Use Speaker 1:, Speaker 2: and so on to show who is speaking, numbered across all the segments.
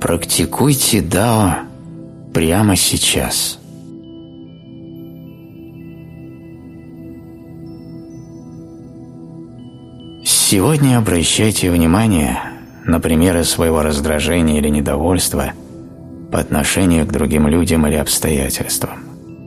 Speaker 1: Практикуйте дао прямо сейчас. Сегодня обращайте внимание на примеры своего раздражения или недовольства по отношению к другим людям или обстоятельствам.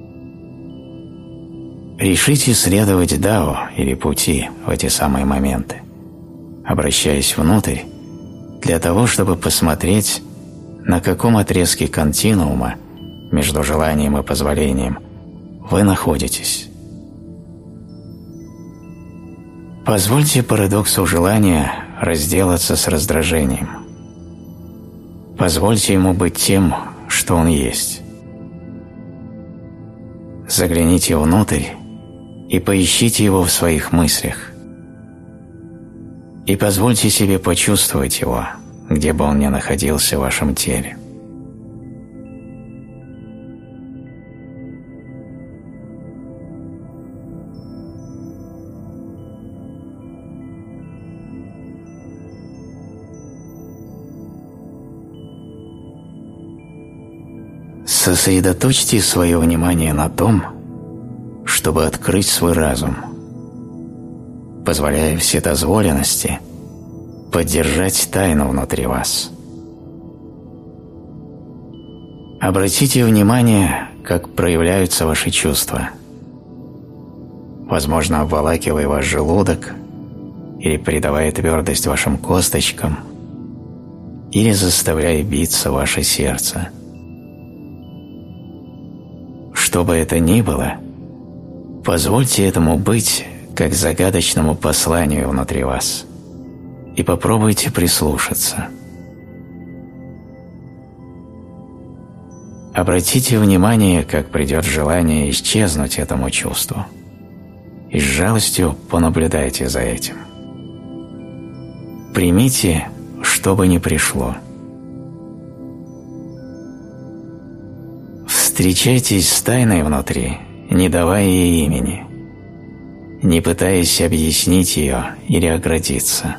Speaker 1: Решите следовать дао или пути в эти самые моменты, обращаясь внутрь, для того, чтобы посмотреть, на каком отрезке континуума между желанием и позволением вы находитесь. Позвольте парадоксу желания разделаться с раздражением. Позвольте ему быть тем, что он есть. Загляните внутрь и поищите его в своих мыслях. И позвольте себе почувствовать его, где бы он ни находился в вашем теле. Сосредоточьте свое внимание на том, чтобы открыть свой разум, позволяя вседозволенности поддержать тайну внутри вас. Обратите внимание, как проявляются ваши чувства. Возможно, обволакивая ваш желудок или придавая твердость вашим косточкам, или заставляя биться ваше сердце. Что бы это ни было, позвольте этому быть как загадочному посланию внутри вас и попробуйте прислушаться. Обратите внимание, как придет желание исчезнуть этому чувству, и с жалостью понаблюдайте за этим. Примите, что бы ни пришло. Встречайтесь с тайной внутри, не давая ей имени, не пытаясь объяснить ее или оградиться.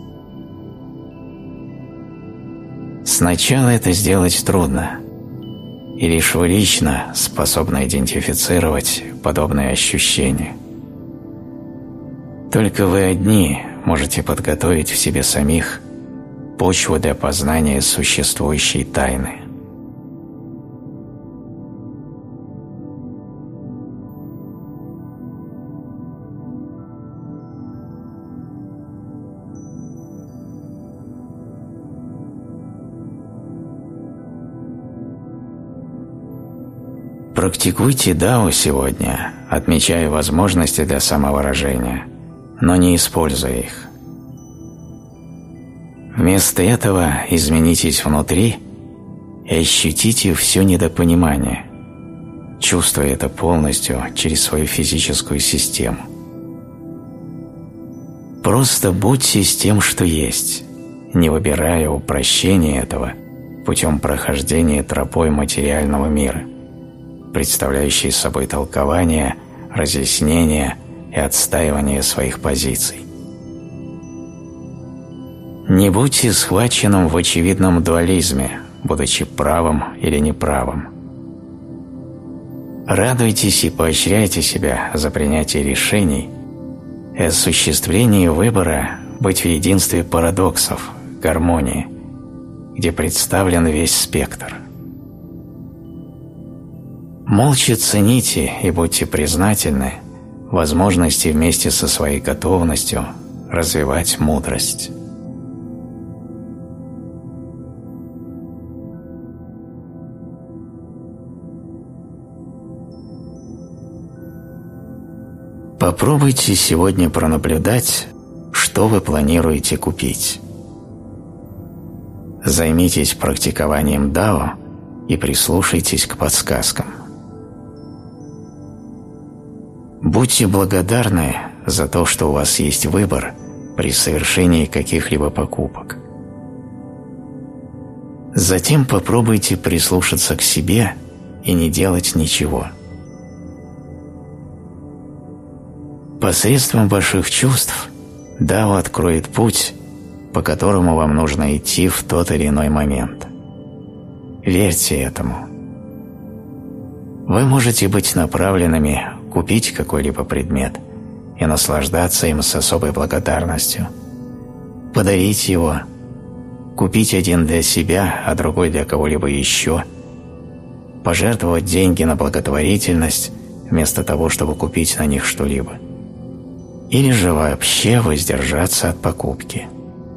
Speaker 1: Сначала это сделать трудно, и лишь вы лично способны идентифицировать подобные ощущения. Только вы одни можете подготовить в себе самих почву для познания существующей тайны. Практикуйте дао сегодня, отмечая возможности для самовыражения, но не используя их. Вместо этого изменитесь внутри и ощутите все недопонимание, чувствуя это полностью через свою физическую систему. Просто будьте с тем, что есть, не выбирая упрощения этого путем прохождения тропой материального мира, представляющей собой толкование, разъяснение и отстаивание своих позиций. Не будьте схваченным в очевидном дуализме, будучи правым или неправым. Радуйтесь и поощряйте себя за принятие решений и осуществление выбора быть в единстве парадоксов, гармонии, где представлен весь спектр. Молча цените и будьте признательны возможности вместе со своей готовностью развивать мудрость. Попробуйте сегодня пронаблюдать, что вы планируете купить. Займитесь практикованием дао и прислушайтесь к подсказкам. Будьте благодарны за то, что у вас есть выбор при совершении каких-либо покупок. Затем попробуйте прислушаться к себе и не делать ничего. Посредством ваших чувств дао откроет путь, по которому вам нужно идти в тот или иной момент. Верьте этому. Вы можете быть направленными купить какой-либо предмет и наслаждаться им с особой благодарностью, подарить его, купить один для себя, а другой для кого-либо еще, пожертвовать деньги на благотворительность вместо того, чтобы купить на них что-либо, или же вообще воздержаться от покупки.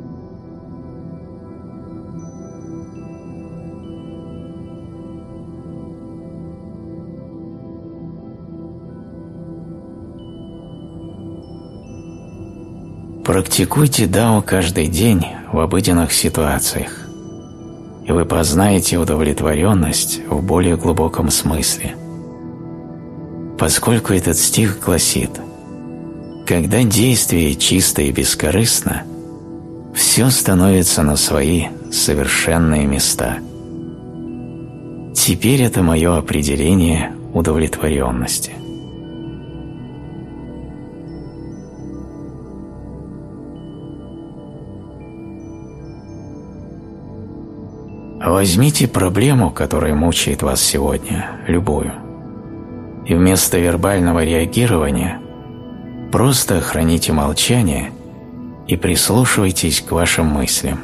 Speaker 1: Практикуйте дао каждый день в обыденных ситуациях, и вы познаете удовлетворенность в более глубоком смысле. Поскольку этот стих гласит: «Когда действие чисто и бескорыстно, все становится на свои совершенные места». Теперь это мое определение удовлетворенности. Возьмите проблему, которая мучает вас сегодня, любую, и вместо вербального реагирования просто храните молчание и прислушивайтесь к вашим мыслям.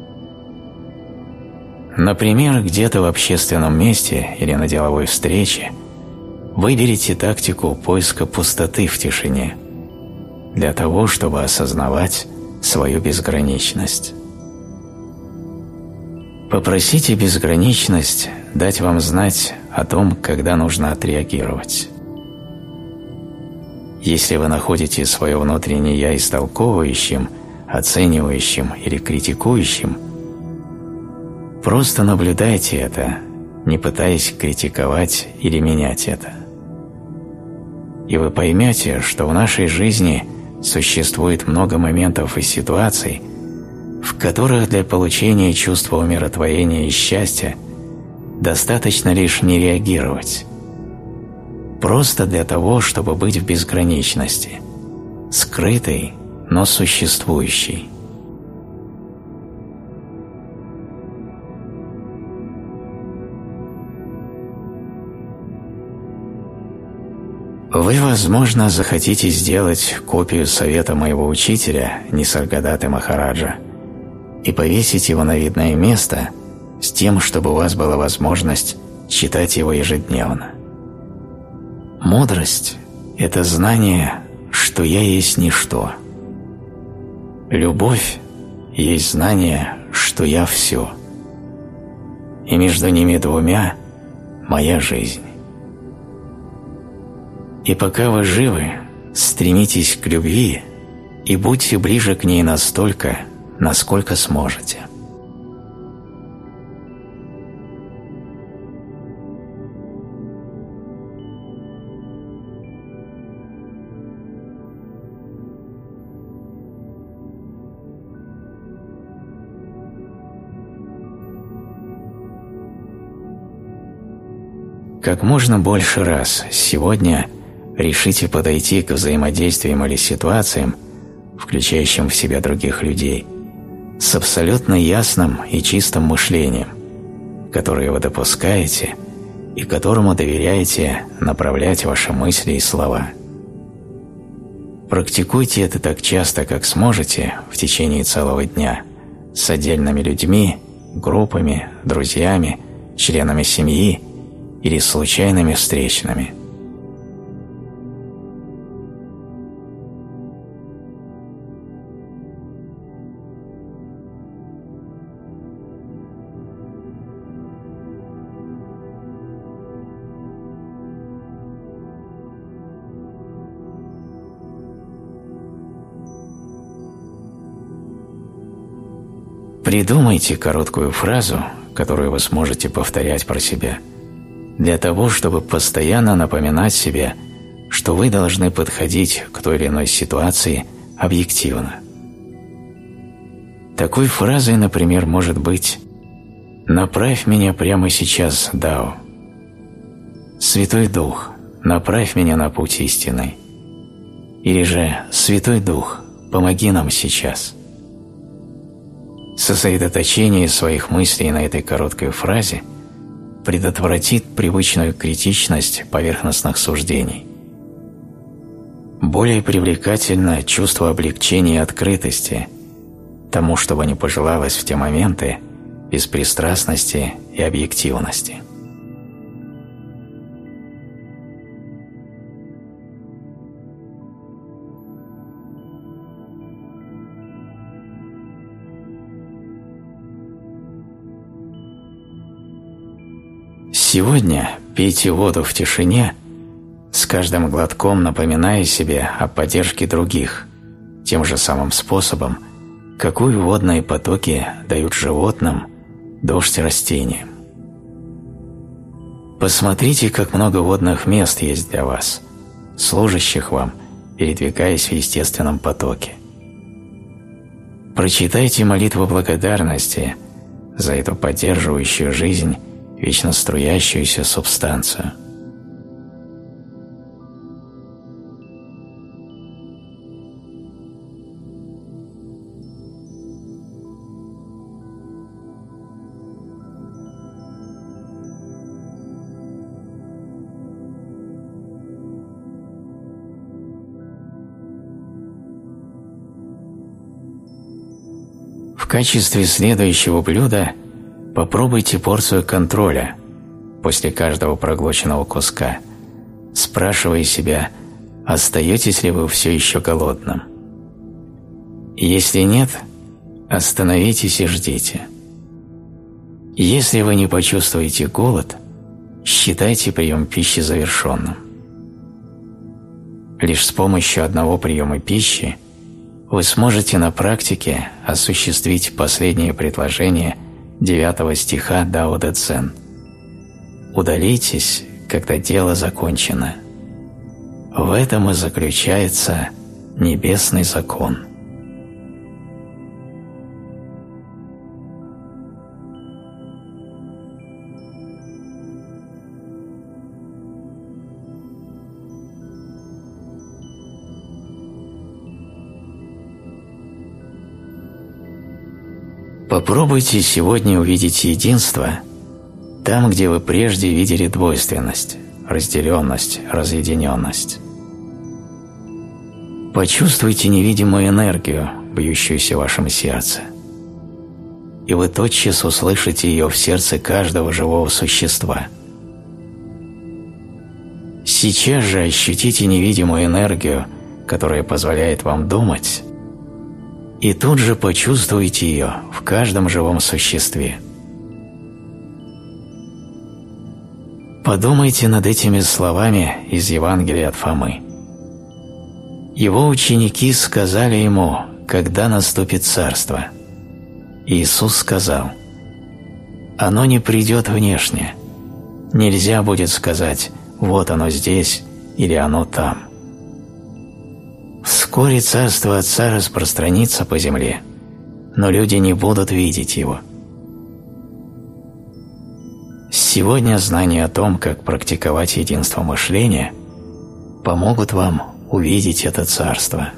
Speaker 1: Например, где-то в общественном месте или на деловой встрече выберите тактику поиска пустоты в тишине для того, чтобы осознавать свою безграничность. Попросите безграничность дать вам знать о том, когда нужно отреагировать. Если вы находите свое внутреннее «я» истолковывающим, оценивающим или критикующим, просто наблюдайте это, не пытаясь критиковать или менять это. И вы поймете, что в нашей жизни существует много моментов и ситуаций, в которых для получения чувства умиротворения и счастья достаточно лишь не реагировать, просто для того, чтобы быть в безграничности, скрытой, но существующей. Вы, возможно, захотите сделать копию совета моего учителя Нисаргадаты Махараджа и повесить его на видное место с тем, чтобы у вас была возможность читать его ежедневно. Мудрость – это знание, что я есть ничто. Любовь есть знание, что я все. И между ними двумя – моя жизнь. И пока вы живы, стремитесь к любви и будьте ближе к ней настолько, насколько сможете. Как можно больше раз сегодня решите подойти к взаимодействиям или ситуациям, включающим в себя других людей, с абсолютно ясным и чистым мышлением, которое вы допускаете и которому доверяете направлять ваши мысли и слова. Практикуйте это так часто, как сможете в течение целого дня с отдельными людьми, группами, друзьями, членами семьи или случайными встречными. Придумайте короткую фразу, которую вы сможете повторять про себя, для того, чтобы постоянно напоминать себе, что вы должны подходить к той или иной ситуации объективно. Такой фразой, например, может быть «Направь меня прямо сейчас, Дао». «Святой Дух, направь меня на путь истинный». Или же «Святой Дух, помоги нам сейчас». Сосредоточение своих мыслей на этой короткой фразе предотвратит привычную критичность поверхностных суждений. Более привлекательно чувство облегчения и открытости тому, что бы ни пожелалось в те моменты, беспристрастности и объективности. Сегодня пейте воду в тишине, с каждым глотком напоминая себе о поддержке других, тем же самым способом, какую водные потоки дают животным, дождь растениям. Посмотрите, как много водных мест есть для вас, служащих вам, передвигаясь в естественном потоке. Прочитайте молитву благодарности за эту поддерживающую жизнь, вечно струящуюся субстанцию. В качестве следующего блюда попробуйте порцию контроля после каждого проглоченного куска, спрашивая себя, остаетесь ли вы все еще голодным. Если нет, остановитесь и ждите. Если вы не почувствуете голод, считайте прием пищи завершенным. Лишь с помощью одного приема пищи вы сможете на практике осуществить последнее предложение 9 стиха Дао Дэ Цзэн. «Удалитесь, когда дело закончено». В этом и заключается небесный закон. Попробуйте сегодня увидеть единство там, где вы прежде видели двойственность, разделенность, разъединенность. Почувствуйте невидимую энергию, бьющуюся в вашем сердце, и вы тотчас услышите ее в сердце каждого живого существа. Сейчас же ощутите невидимую энергию, которая позволяет вам думать, и тут же почувствуйте ее в каждом живом существе. Подумайте над этими словами из Евангелия от Фомы. Его ученики сказали ему, когда наступит царство. Иисус сказал: «Оно не придет внешне. Нельзя будет сказать: вот оно здесь или оно там. Вскоре царство Отца распространится по земле, но люди не будут видеть его». Сегодня знания о том, как практиковать единство мышления, помогут вам увидеть это царство.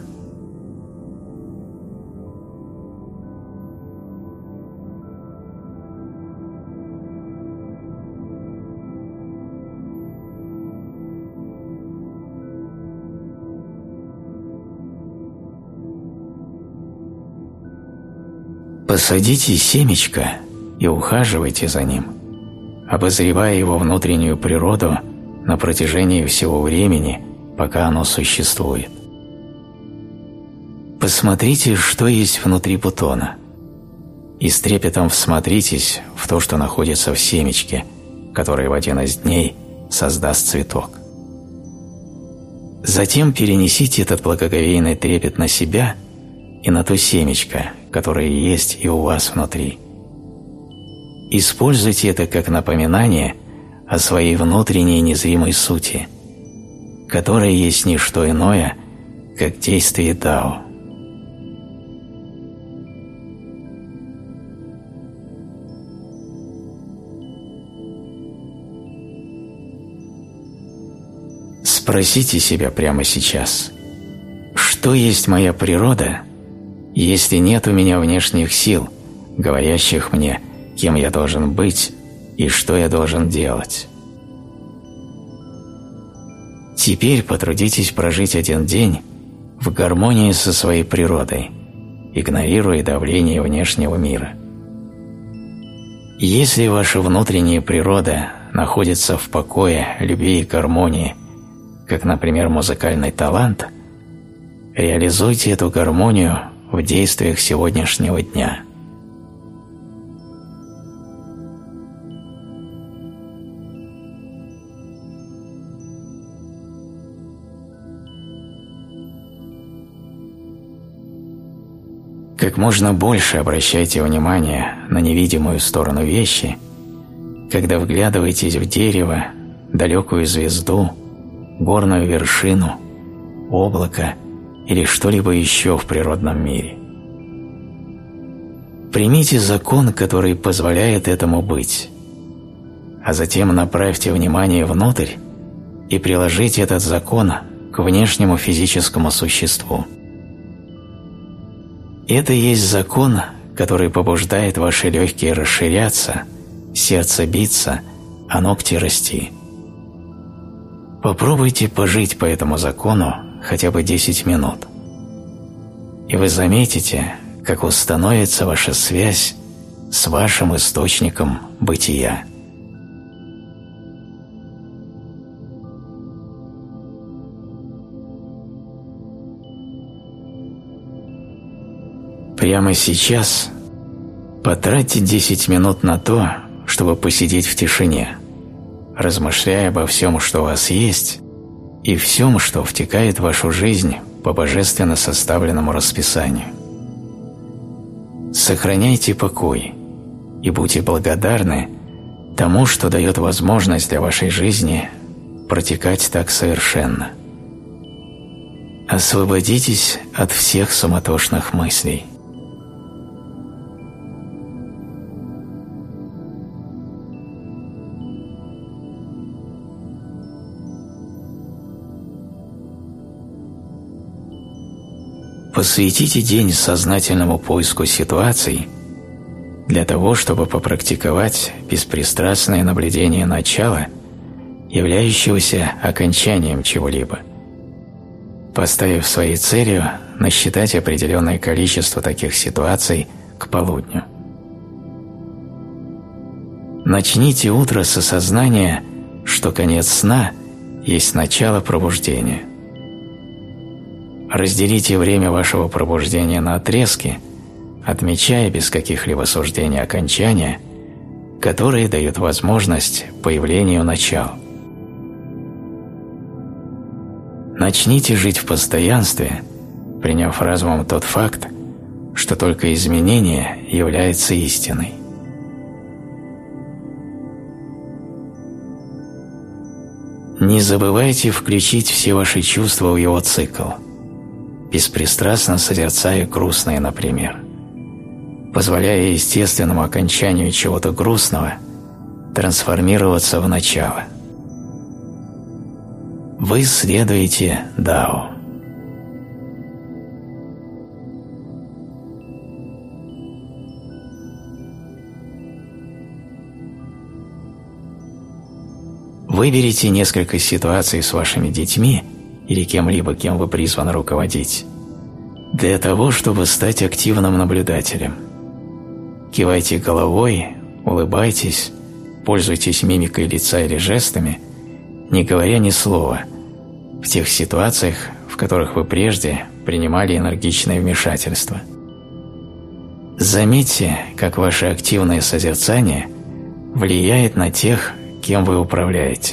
Speaker 1: Посадите семечко и ухаживайте за ним, обозревая его внутреннюю природу на протяжении всего времени, пока оно существует. Посмотрите, что есть внутри бутона, и с трепетом всмотритесь в то, что находится в семечке, которое в один из дней создаст цветок. Затем перенесите этот благоговейный трепет на себя и на то семечко, которое есть и у вас внутри. Используйте это как напоминание о своей внутренней незримой сути, которая есть не что иное, как действие Дао. Спросите себя прямо сейчас, что есть моя природа, если нет у меня внешних сил, говорящих мне, кем я должен быть и что я должен делать. Теперь потрудитесь прожить один день в гармонии со своей природой, игнорируя давление внешнего мира. Если ваша внутренняя природа находится в покое, любви и гармонии, как, например, музыкальный талант, реализуйте эту гармонию в действиях сегодняшнего дня. Как можно больше обращайте внимание на невидимую сторону вещи, когда вглядываетесь в дерево, далекую звезду, горную вершину, облако или что-либо еще в природном мире. Примите закон, который позволяет этому быть, а затем направьте внимание внутрь и приложите этот закон к внешнему физическому существу. Это есть закон, который побуждает ваши легкие расширяться, сердце биться, а ногти расти. Попробуйте пожить по этому закону хотя бы 10 минут, и вы заметите, как установится ваша связь с вашим источником бытия. Прямо сейчас потратьте 10 минут на то, чтобы посидеть в тишине, размышляя обо всем, что у вас есть, и всем, что втекает в вашу жизнь по божественно составленному расписанию. Сохраняйте покой и будьте благодарны тому, что дает возможность для вашей жизни протекать так совершенно. Освободитесь от всех суматошных мыслей. Посвятите день сознательному поиску ситуаций для того, чтобы попрактиковать беспристрастное наблюдение начала, являющегося окончанием чего-либо, поставив своей целью насчитать определенное количество таких ситуаций к полудню. Начните утро с осознания, что конец сна есть начало пробуждения. Разделите время вашего пробуждения на отрезки, отмечая без каких-либо суждений окончания, которые дают возможность появлению начала. Начните жить в постоянстве, приняв разумом тот факт, что только изменение является истиной. Не забывайте включить все ваши чувства в его цикл, беспристрастно созерцая грустное, например, позволяя естественному окончанию чего-то грустного трансформироваться в начало. Вы следуете Дао. Выберите несколько ситуаций с вашими детьми или кем-либо, кем вы призваны руководить, для того, чтобы стать активным наблюдателем. Кивайте головой, улыбайтесь, пользуйтесь мимикой лица или жестами, не говоря ни слова, в тех ситуациях, в которых вы прежде принимали энергичное вмешательство. Заметьте, как ваше активное созерцание влияет на тех, кем вы управляете.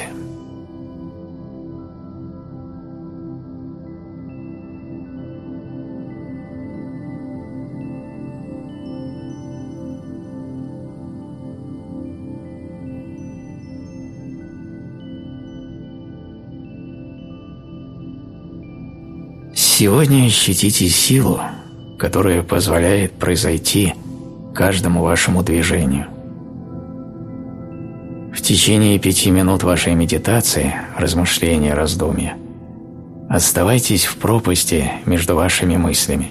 Speaker 1: Сегодня ощутите силу, которая позволяет произойти каждому вашему движению. В течение 5 минут вашей медитации, размышления, раздумья, оставайтесь в пропасти между вашими мыслями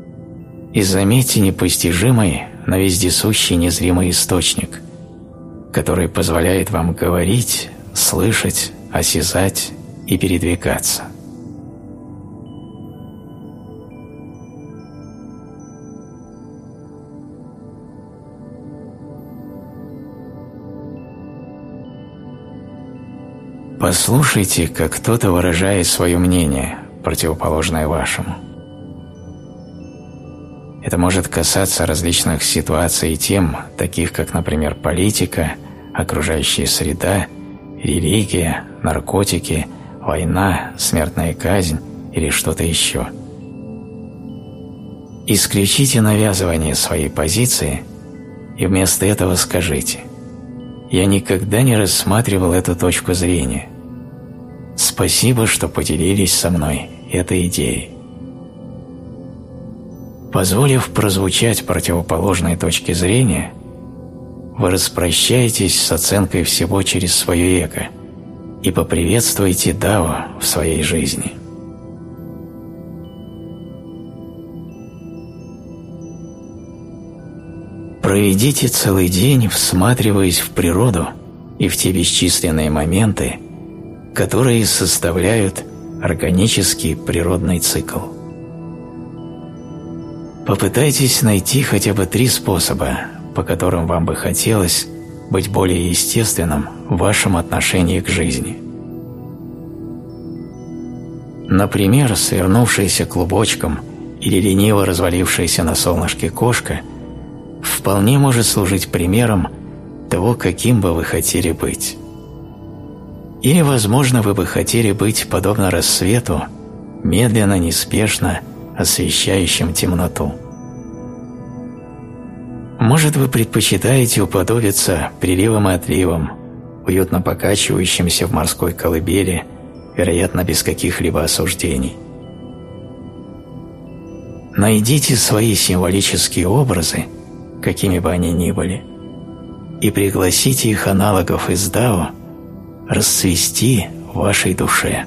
Speaker 1: и заметьте непостижимый, но вездесущий незримый источник, который позволяет вам говорить, слышать, осязать и передвигаться. Послушайте, как кто-то выражает свое мнение, противоположное вашему. Это может касаться различных ситуаций и тем, таких как, например, политика, окружающая среда, религия, наркотики, война, смертная казнь или что-то еще. Исключите навязывание своей позиции и вместо этого скажите: «Я никогда не рассматривал эту точку зрения. Спасибо, что поделились со мной этой идеей». Позволив прозвучать противоположной точки зрения, вы распрощаетесь с оценкой всего через свое эго и поприветствуете Дао в своей жизни. Проведите целый день, всматриваясь в природу и в те бесчисленные моменты, которые составляют органический природный цикл. Попытайтесь найти хотя бы 3 способа, по которым вам бы хотелось быть более естественным в вашем отношении к жизни. Например, свернувшаяся клубочком или лениво развалившаяся на солнышке кошка вполне может служить примером того, каким бы вы хотели быть. Или, возможно, вы бы хотели быть подобно рассвету, медленно, неспешно освещающим темноту. Может, вы предпочитаете уподобиться приливам и отливам, уютно покачивающимся в морской колыбели, вероятно, без каких-либо осуждений. Найдите свои символические образы, какими бы они ни были, и пригласите их аналогов из Дао расцвести в вашей душе.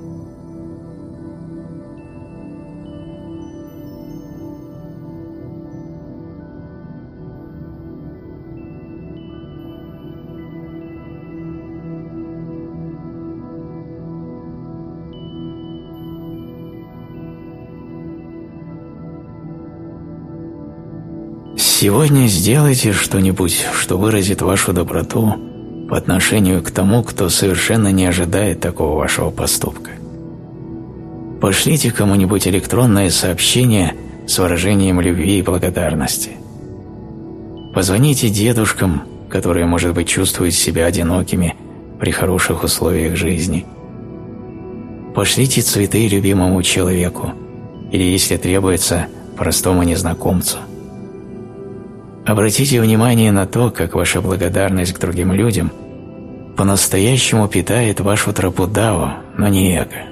Speaker 1: Сегодня сделайте что-нибудь, что выразит вашу доброту по отношению к тому, кто совершенно не ожидает такого вашего поступка. Пошлите кому-нибудь электронное сообщение с выражением любви и благодарности. Позвоните дедушкам, которые, может быть, чувствуют себя одинокими при хороших условиях жизни. Пошлите цветы любимому человеку или, если требуется, простому незнакомцу. Обратите внимание на то, как ваша благодарность к другим людям по-настоящему питает вашу тропу Дао, но не эго.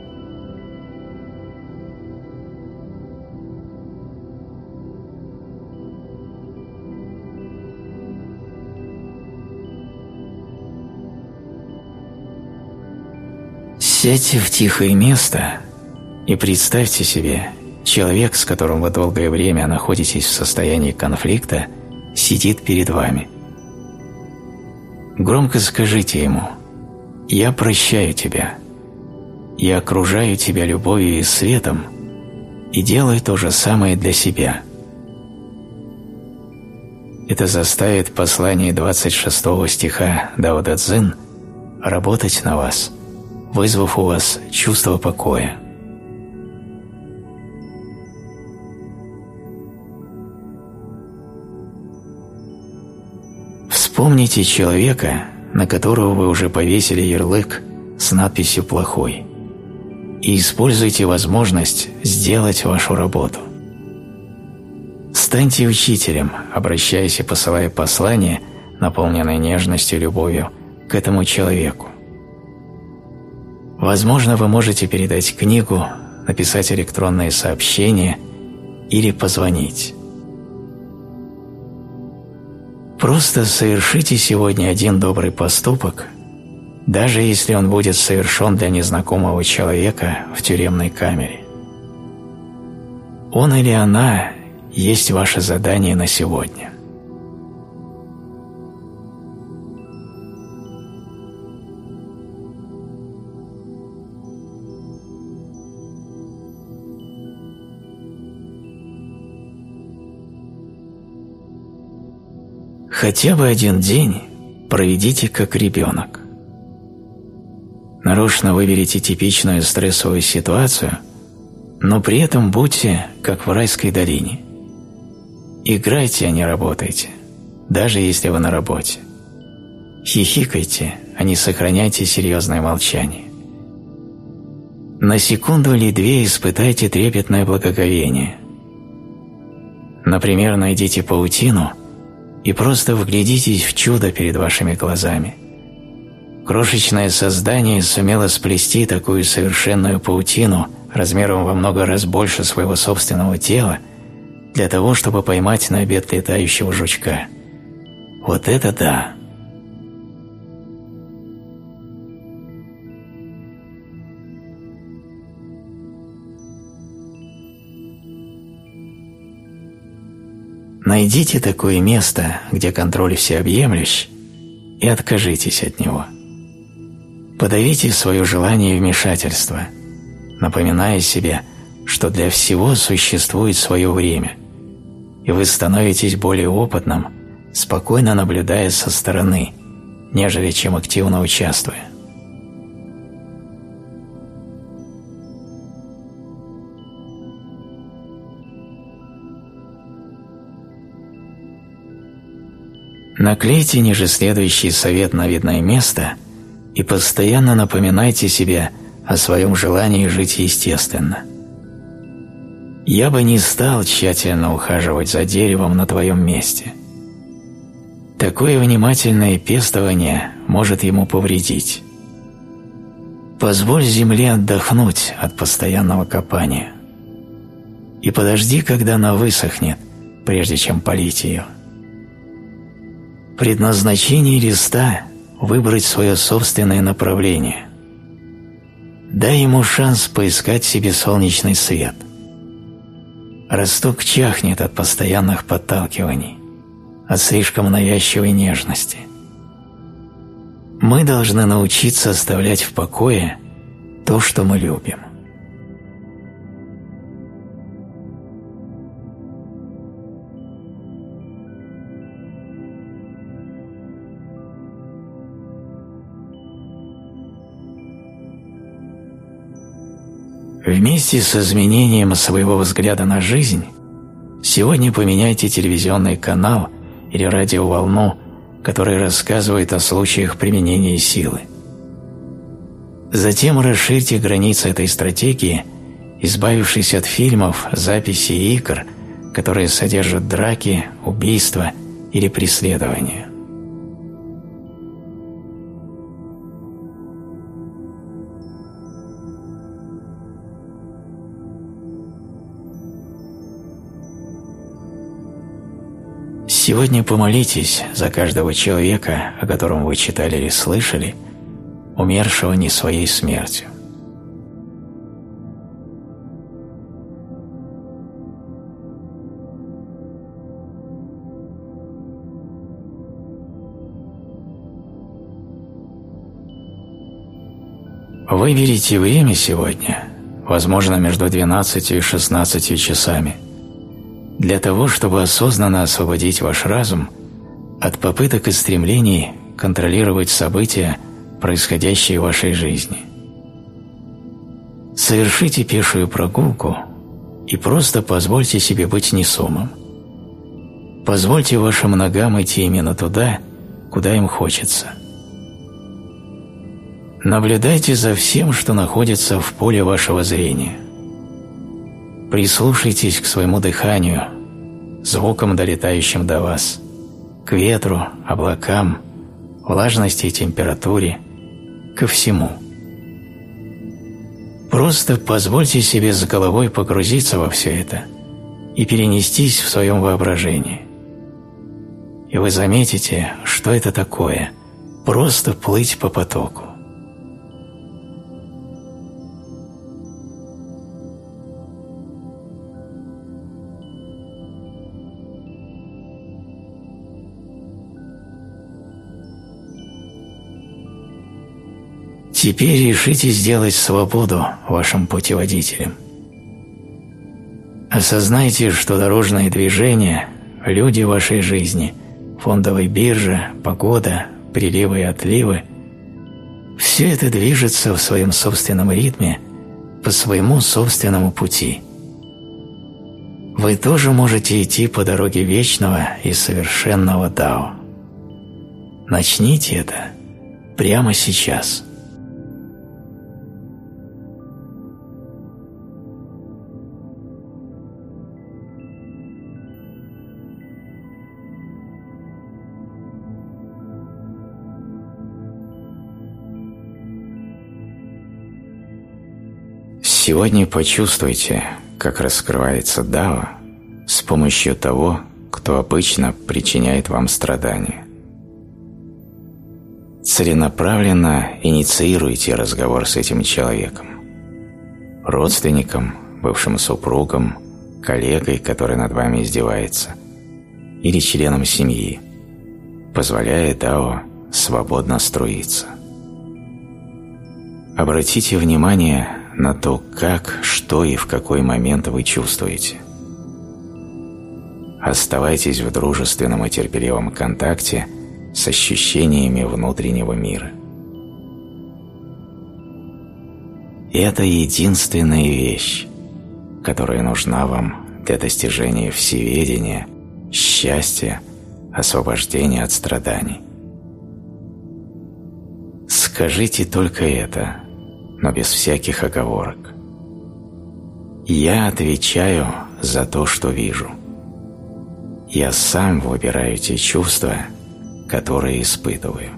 Speaker 1: Сядьте в тихое место и представьте себе, человек, с которым вы долгое время находитесь в состоянии конфликта, сидит перед вами. Громко скажите ему: «Я прощаю тебя, я окружаю тебя любовью и светом и делаю то же самое для себя». Это заставит послание 26 стиха Дао Дэ Цзин работать на вас, вызвав у вас чувство покоя. Вспомните человека, на которого вы уже повесили ярлык с надписью «плохой», и используйте возможность сделать вашу работу. Станьте учителем, обращаясь и посылая послание, наполненное нежностью и любовью, к этому человеку. Возможно, вы можете передать книгу, написать электронное сообщение или позвонить. Просто совершите сегодня один добрый поступок, даже если он будет совершен для незнакомого человека в тюремной камере. Он или она есть ваше задание на сегодня. Хотя бы один день проведите как ребенок. Нарочно выберите типичную стрессовую ситуацию, но при этом будьте как в райской долине. Играйте, а не работайте, даже если вы на работе. Хихикайте, а не сохраняйте серьезное молчание. На секунду или две испытайте трепетное благоговение. Например, найдите паутину и просто вглядитесь в чудо перед вашими глазами. Крошечное создание сумело сплести такую совершенную паутину размером во много раз больше своего собственного тела для того, чтобы поймать на обед летающего жучка. Вот это да! Найдите такое место, где контроль всеобъемлющ, и откажитесь от него. Подавите свое желание вмешательства, напоминая себе, что для всего существует свое время, и вы становитесь более опытным, спокойно наблюдая со стороны, нежели чем активно участвуя. Наклейте ниже следующий совет на видное место и постоянно напоминайте себе о своем желании жить естественно. Я бы не стал тщательно ухаживать за деревом на твоем месте. Такое внимательное пестование может ему повредить. Позволь земле отдохнуть от постоянного копания. И подожди, когда она высохнет, прежде чем полить ее. Предназначение листа – выбрать свое собственное направление. Дай ему шанс поискать себе солнечный свет. Росток чахнет от постоянных подталкиваний, от слишком навязчивой нежности. Мы должны научиться оставлять в покое то, что мы любим. Вместе с изменением своего взгляда на жизнь сегодня поменяйте телевизионный канал или радиоволну, который рассказывает о случаях применения силы. Затем расширьте границы этой стратегии, избавившись от фильмов, записей и игр, которые содержат драки, убийства или преследования. Сегодня помолитесь за каждого человека, о котором вы читали или слышали, умершего не своей смертью. Выберите время сегодня, возможно, между 12 и 16 часами, для того, чтобы осознанно освободить ваш разум от попыток и стремлений контролировать события, происходящие в вашей жизни. Совершите пешую прогулку и просто позвольте себе быть несумым. Позвольте вашим ногам идти именно туда, куда им хочется. Наблюдайте за всем, что находится в поле вашего зрения. Прислушайтесь к своему дыханию, звукам, долетающим до вас, к ветру, облакам, влажности и температуре, ко всему. Просто позвольте себе с головой погрузиться во все это и перенестись в своем воображении. И вы заметите, что это такое – просто плыть по потоку. Теперь решите сделать свободу вашим путеводителем. Осознайте, что дорожное движение, люди вашей жизни фондовой биржа, погода, приливы и отливы – все это движется в своем собственном ритме, по своему собственному пути. Вы тоже можете идти по дороге вечного и совершенного Дао. Начните это прямо сейчас. Сегодня почувствуйте, как раскрывается Дао с помощью того, кто обычно причиняет вам страдания. Целенаправленно инициируйте разговор с этим человеком, родственником, бывшим супругом, коллегой, который над вами издевается, или членом семьи, позволяя Дао свободно струиться. Обратите внимание на то, как, что и в какой момент вы чувствуете. Оставайтесь в дружественном и терпеливом контакте с ощущениями внутреннего мира. Это единственная вещь, которая нужна вам для достижения всеведения, счастья, освобождения от страданий. Скажите только это, но без всяких оговорок. Я отвечаю за то, что вижу. Я сам выбираю те чувства, которые испытываю.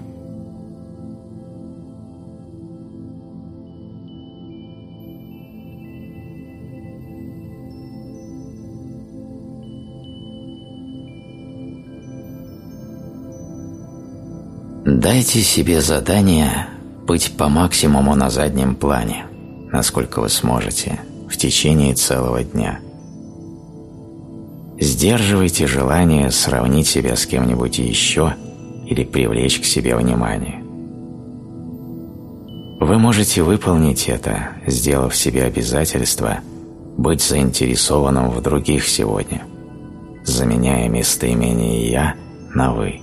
Speaker 1: Дайте себе задание быть по максимуму на заднем плане, насколько вы сможете, в течение целого дня. Сдерживайте желание сравнить себя с кем-нибудь еще или привлечь к себе внимание. Вы можете выполнить это, сделав себе обязательство быть заинтересованным в других сегодня, заменяя местоимение «я» на «вы».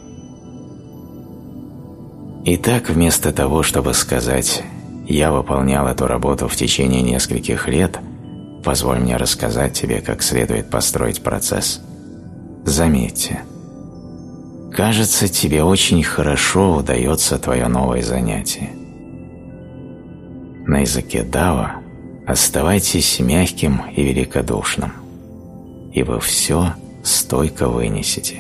Speaker 1: Итак, вместо того, чтобы сказать «я выполнял эту работу в течение нескольких лет», позволь мне рассказать тебе, как следует построить процесс. Заметьте, кажется, тебе очень хорошо удается твое новое занятие. На языке Дао оставайтесь мягким и великодушным, и вы все стойко вынесете.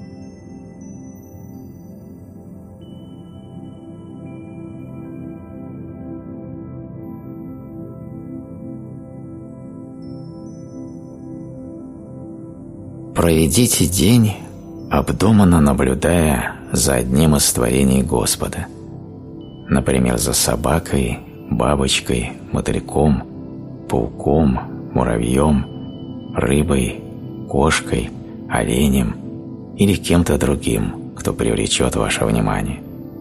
Speaker 1: Проведите день, обдуманно наблюдая за одним из творений Господа, например, за собакой, бабочкой, мотыльком, пауком, муравьем, рыбой, кошкой, оленем или кем-то другим, кто привлечет ваше внимание.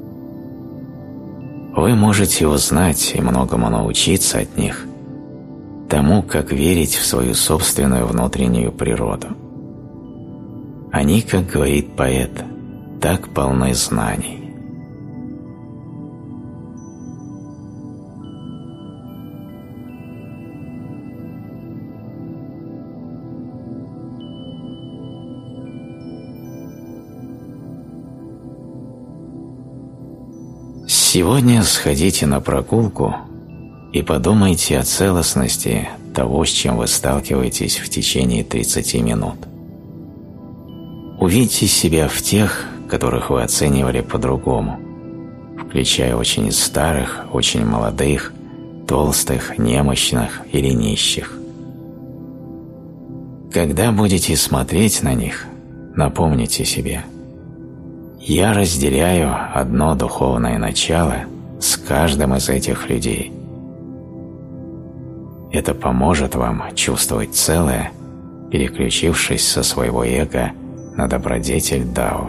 Speaker 1: Вы можете узнать и многому научиться от них, тому, как верить в свою собственную внутреннюю природу. Они, как говорит поэт, так полны знаний. Сегодня сходите на прогулку и подумайте о целостности того, с чем вы сталкиваетесь в течение 30 минут. Увидьте себя в тех, которых вы оценивали по-другому, включая очень старых, очень молодых, толстых, немощных или нищих. Когда будете смотреть на них, напомните себе: «Я разделяю одно духовное начало с каждым из этих людей». Это поможет вам чувствовать целое, переключившись со своего эго на добродетель Дао.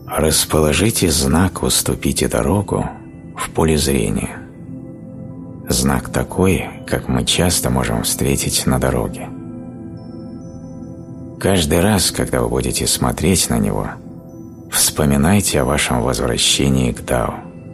Speaker 1: Расположите знак «Уступите дорогу» в поле зрения. Знак такой, как мы часто можем встретить на дороге. Каждый раз, когда вы будете смотреть на него, вспоминайте о вашем возвращении к Дао.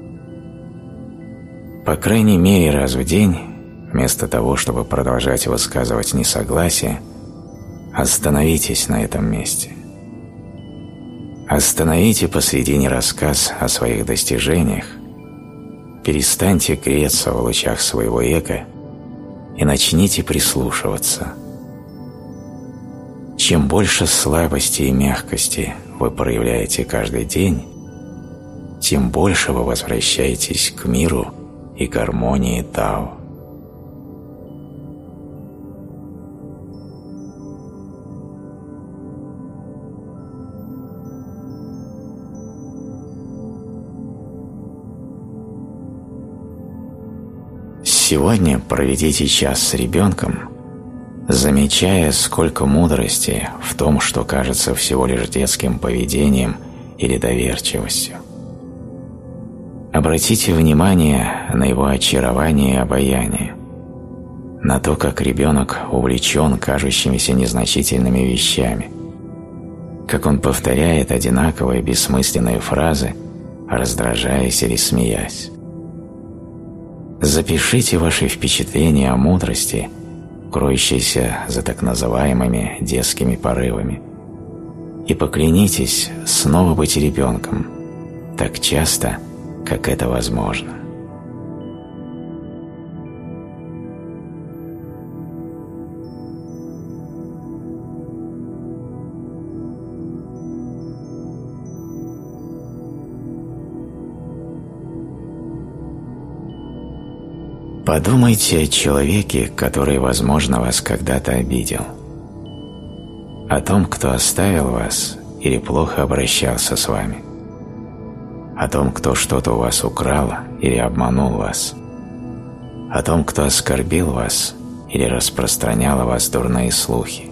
Speaker 1: По крайней мере раз в день, вместо того, чтобы продолжать высказывать несогласие, остановитесь на этом месте. Остановите посредине рассказ о своих достижениях, перестаньте греться в лучах своего эго и начните прислушиваться. Чем больше слабости и мягкости вы проявляете каждый день, тем больше вы возвращаетесь к миру и гармонии Дао. Сегодня проведите час с ребенком, замечая, сколько мудрости в том, что кажется всего лишь детским поведением или доверчивостью. Обратите внимание на его очарование и обаяние, на то, как ребенок увлечен кажущимися незначительными вещами, как он повторяет одинаковые бессмысленные фразы, раздражаясь или смеясь. Запишите ваши впечатления о мудрости, кроющейся за так называемыми детскими порывами, и поклянитесь снова быть ребенком так часто, как это возможно. Подумайте о человеке, который, возможно, вас когда-то обидел. О том, кто оставил вас или плохо обращался с вами. О том, кто что-то у вас украл или обманул вас. О том, кто оскорбил вас или распространял о вас дурные слухи.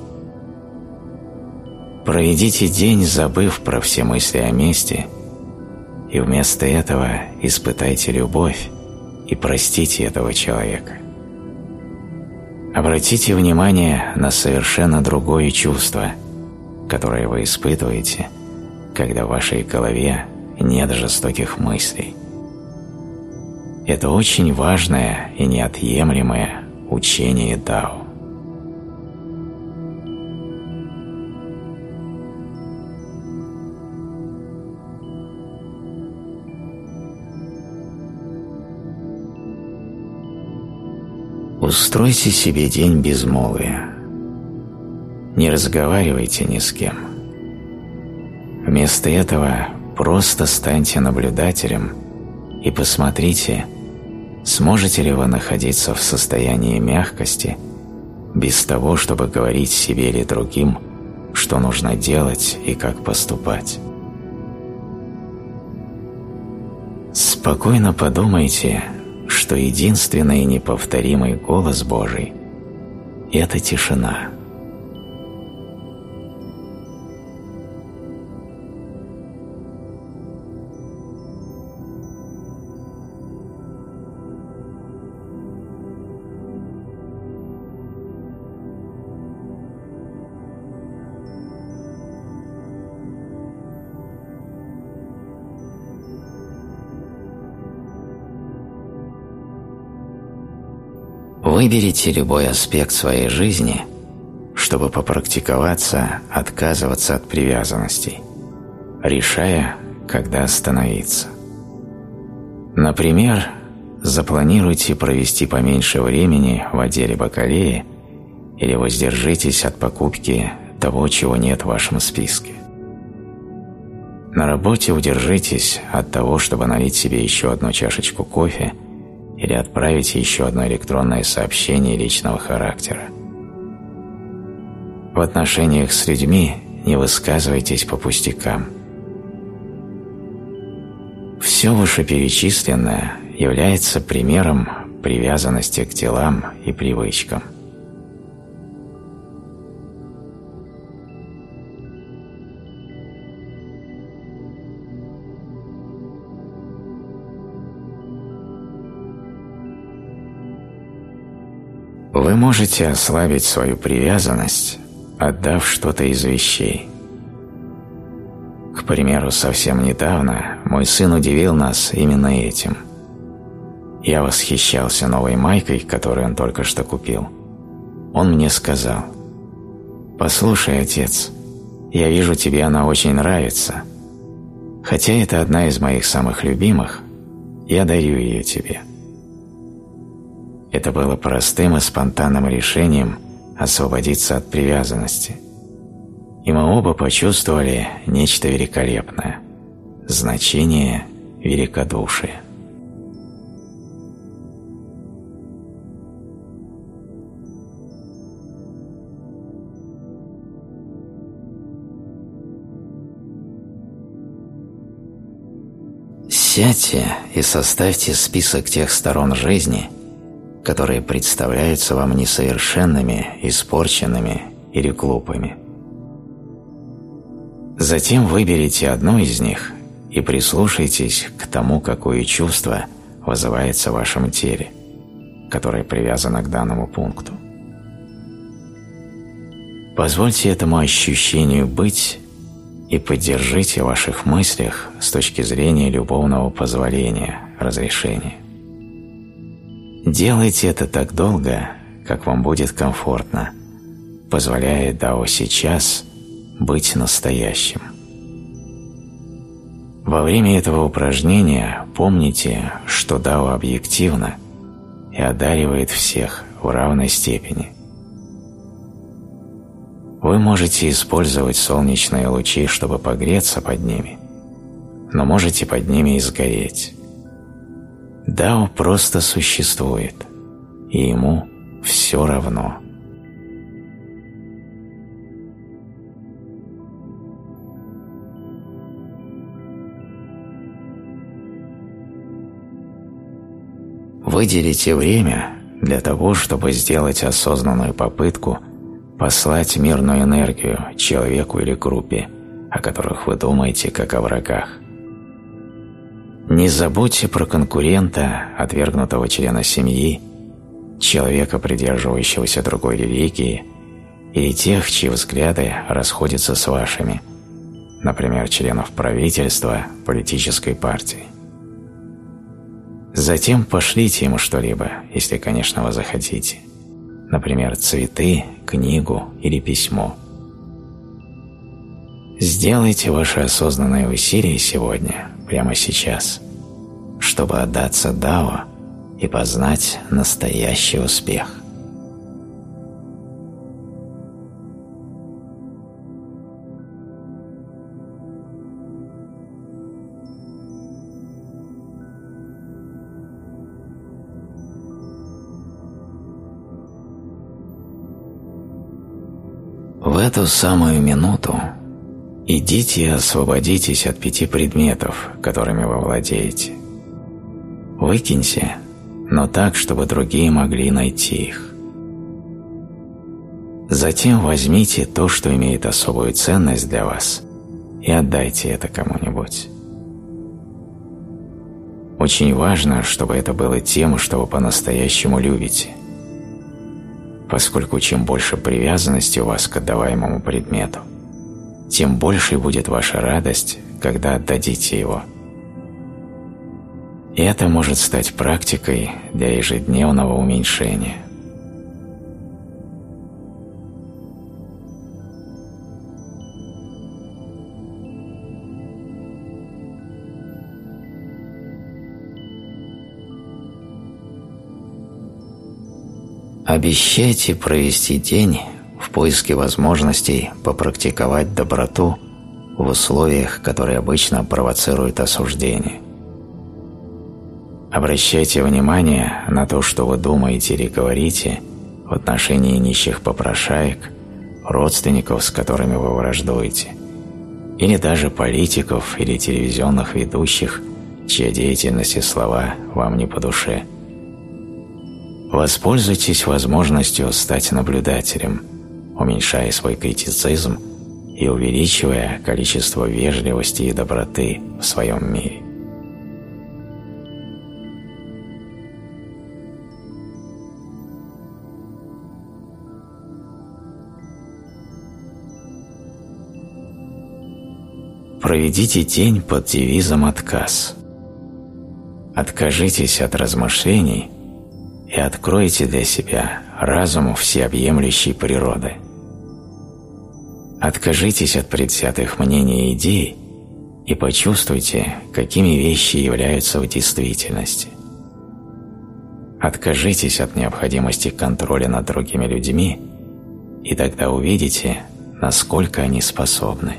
Speaker 1: Проведите день, забыв про все мысли о мести, и вместо этого испытайте любовь и простите этого человека. Обратите внимание на совершенно другое чувство, которое вы испытываете, когда в вашей голове нет жестоких мыслей. Это очень важное и неотъемлемое учение Дао. Устройте себе день безмолвия. Не разговаривайте ни с кем. Вместо этого просто станьте наблюдателем и посмотрите, сможете ли вы находиться в состоянии мягкости без того, чтобы говорить себе или другим, что нужно делать и как поступать. Спокойно подумайте, что единственный и неповторимый голос Божий – это тишина. Выберите любой аспект своей жизни, чтобы попрактиковаться отказываться от привязанностей, решая, когда остановиться. Например, запланируйте провести поменьше времени в отделе бакалеи или воздержитесь от покупки того, чего нет в вашем списке. На работе удержитесь от того, чтобы налить себе еще одну чашечку кофе или отправить еще одно электронное сообщение личного характера. В отношениях с людьми не высказывайтесь по пустякам. Все вышеперечисленное является примером привязанности к делам и привычкам. Вы можете ослабить свою привязанность, отдав что-то из вещей. К примеру, совсем недавно мой сын удивил нас именно этим. Я восхищался новой майкой, которую он только что купил. Он мне сказал: «Послушай, отец, я вижу, тебе она очень нравится. Хотя это одна из моих самых любимых, я дарю ее тебе». Это было простым и спонтанным решением освободиться от привязанности. И мы оба почувствовали нечто великолепное – значение великодушия. Сядьте и составьте список тех сторон жизни, которые представляются вам несовершенными, испорченными или глупыми. Затем выберите одну из них и прислушайтесь к тому, какое чувство вызывается в вашем теле, которое привязано к данному пункту. Позвольте этому ощущению быть и поддержите в ваших мыслях с точки зрения любовного позволения, разрешения. Делайте это так долго, как вам будет комфортно, позволяя Дао сейчас быть настоящим. Во время этого упражнения помните, что Дао объективно и одаривает всех в равной степени. Вы можете использовать солнечные лучи, чтобы погреться под ними, но можете под ними и сгореть. Дао просто существует, и ему все равно. Выделите время для того, чтобы сделать осознанную попытку послать мирную энергию человеку или группе, о которых вы думаете как о врагах. Не забудьте про конкурента, отвергнутого члена семьи, человека, придерживающегося другой религии, или тех, чьи взгляды расходятся с вашими, например, членов правительства, политической партии. Затем пошлите ему что-либо, если, конечно, вы захотите. Например, цветы, книгу или письмо. Сделайте ваши осознанные усилия сегодня, прямо сейчас, чтобы отдаться Дао и познать настоящий успех. В эту самую минуту идите и освободитесь от 5 предметов, которыми вы владеете. Выкиньте, но так, чтобы другие могли найти их. Затем возьмите то, что имеет особую ценность для вас, и отдайте это кому-нибудь. Очень важно, чтобы это было тем, что вы по-настоящему любите, поскольку чем больше привязанности у вас к отдаваемому предмету, тем большей будет ваша радость, когда отдадите его. И это может стать практикой для ежедневного уменьшения. Обещайте провести день в поиске возможностей попрактиковать доброту в условиях, которые обычно провоцируют осуждение. Обращайте внимание на то, что вы думаете или говорите в отношении нищих попрошаек, родственников, с которыми вы враждуете, или даже политиков или телевизионных ведущих, чья деятельность и слова вам не по душе. Воспользуйтесь возможностью стать наблюдателем, уменьшая свой критицизм и увеличивая количество вежливости и доброты в своем мире. Проведите день под девизом «Отказ». Откажитесь от размышлений и откройте для себя разум всеобъемлющей природы. Откажитесь от предвзятых мнений и идей и почувствуйте, какими вещи являются в действительности. Откажитесь от необходимости контроля над другими людьми, и тогда увидите, насколько они способны.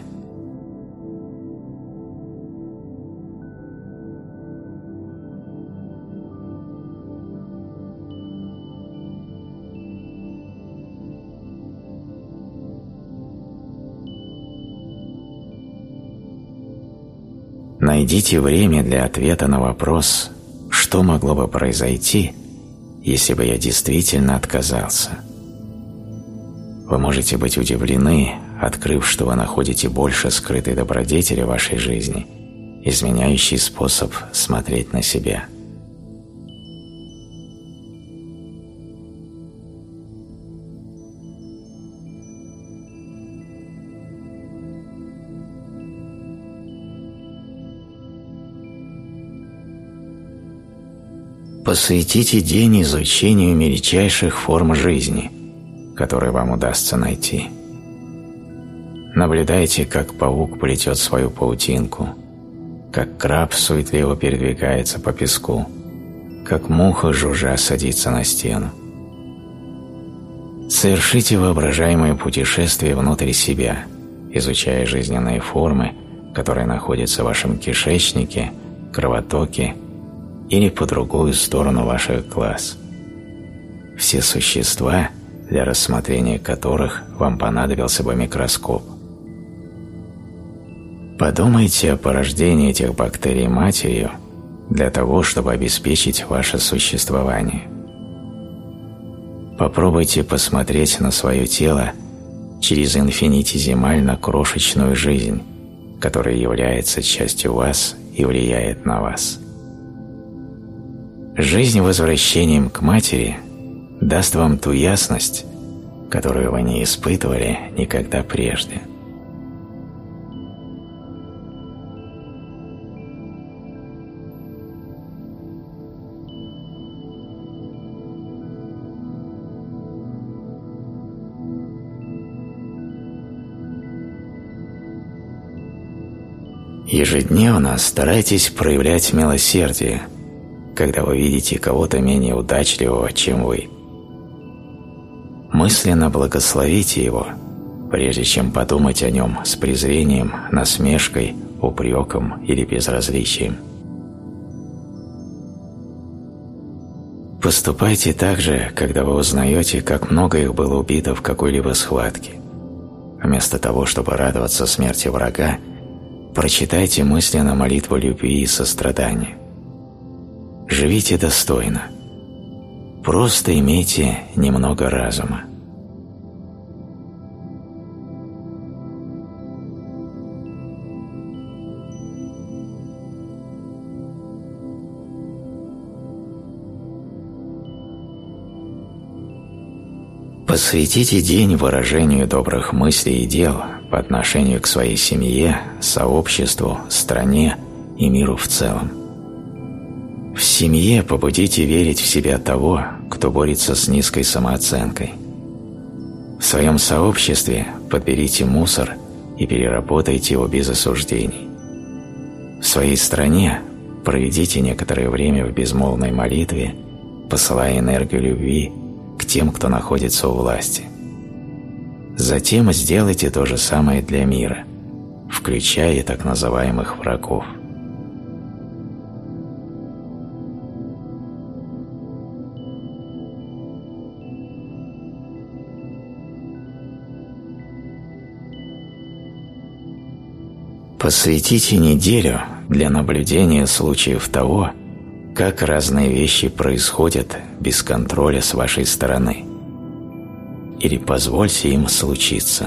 Speaker 1: Найдите время для ответа на вопрос, что могло бы произойти, если бы я действительно отказался. Вы можете быть удивлены, открыв, что вы находите больше скрытой добродетели в вашей жизни, изменяющей способ смотреть на себя. Посвятите день изучению мельчайших форм жизни, которые вам удастся найти. Наблюдайте, как паук плетет свою паутинку, как краб суетливо передвигается по песку, как муха жужжа садится на стену. Совершите воображаемое путешествие внутрь себя, изучая жизненные формы, которые находятся в вашем кишечнике, кровотоке или по другую сторону ваших глаз. Все существа, для рассмотрения которых вам понадобился бы микроскоп. Подумайте о порождении этих бактерий матерью для того, чтобы обеспечить ваше существование. Попробуйте посмотреть на свое тело через инфинитизимально крошечную жизнь, которая является частью вас и влияет на вас. Жизнь возвращением к матери даст вам ту ясность, которую вы не испытывали никогда прежде. Ежедневно старайтесь проявлять милосердие, когда вы видите кого-то менее удачливого, чем вы. Мысленно благословите его, прежде чем подумать о нем с презрением, насмешкой, упреком или безразличием. Поступайте так же, когда вы узнаете, как много их было убито в какой-либо схватке. Вместо того, чтобы радоваться смерти врага, прочитайте мысленно молитву любви и сострадания. Живите достойно. Просто имейте немного разума. Посвятите день выражению добрых мыслей и дел по отношению к своей семье, сообществу, стране и миру в целом. В семье побудите верить в себя того, кто борется с низкой самооценкой. В своем сообществе подберите мусор и переработайте его без осуждений. В своей стране проведите некоторое время в безмолвной молитве, посылая энергию любви к тем, кто находится у власти. Затем сделайте то же самое для мира, включая так называемых врагов. Посвятите неделю для наблюдения случаев того, как разные вещи происходят без контроля с вашей стороны. Или позвольте им случиться.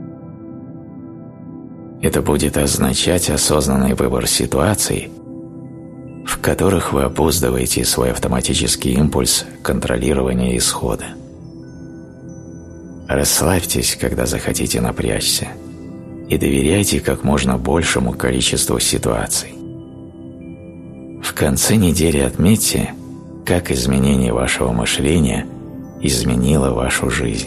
Speaker 1: Это будет означать осознанный выбор ситуаций, в которых вы обуздываете свой автоматический импульс контролирования исхода. Расслабьтесь, когда захотите напрячься, и доверяйте как можно большему количеству ситуаций. В конце недели отметьте, как изменение вашего мышления изменило вашу жизнь.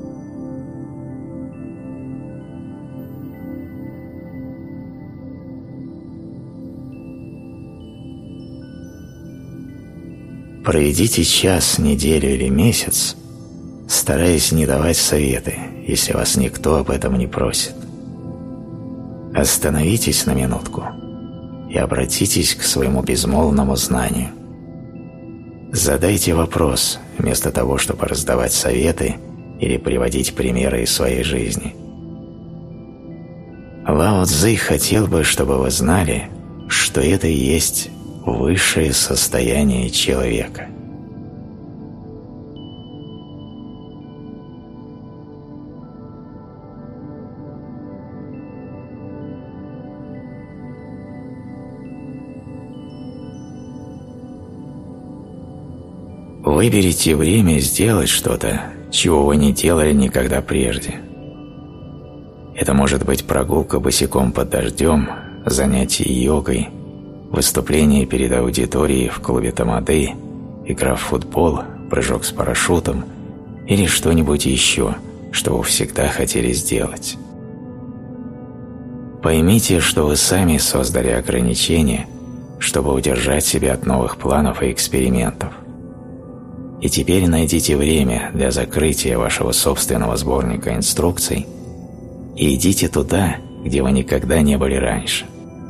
Speaker 1: Проведите час, неделю или месяц, стараясь не давать советы, если вас никто об этом не просит. Остановитесь на минутку и обратитесь к своему безмолвному знанию. Задайте вопрос, вместо того, чтобы раздавать советы или приводить примеры из своей жизни. Лао Цзы хотел бы, чтобы вы знали, что это и есть высшее состояние человека. Выберите время сделать что-то, чего вы не делали никогда прежде. Это может быть прогулка босиком под дождем, занятие йогой, выступление перед аудиторией в клубе тамады, игра в футбол, прыжок с парашютом или что-нибудь еще, что вы всегда хотели сделать. Поймите, что вы сами создали ограничения, чтобы удержать себя от новых планов и экспериментов. И теперь найдите время для закрытия вашего собственного сборника инструкций и идите туда, где вы никогда не были раньше.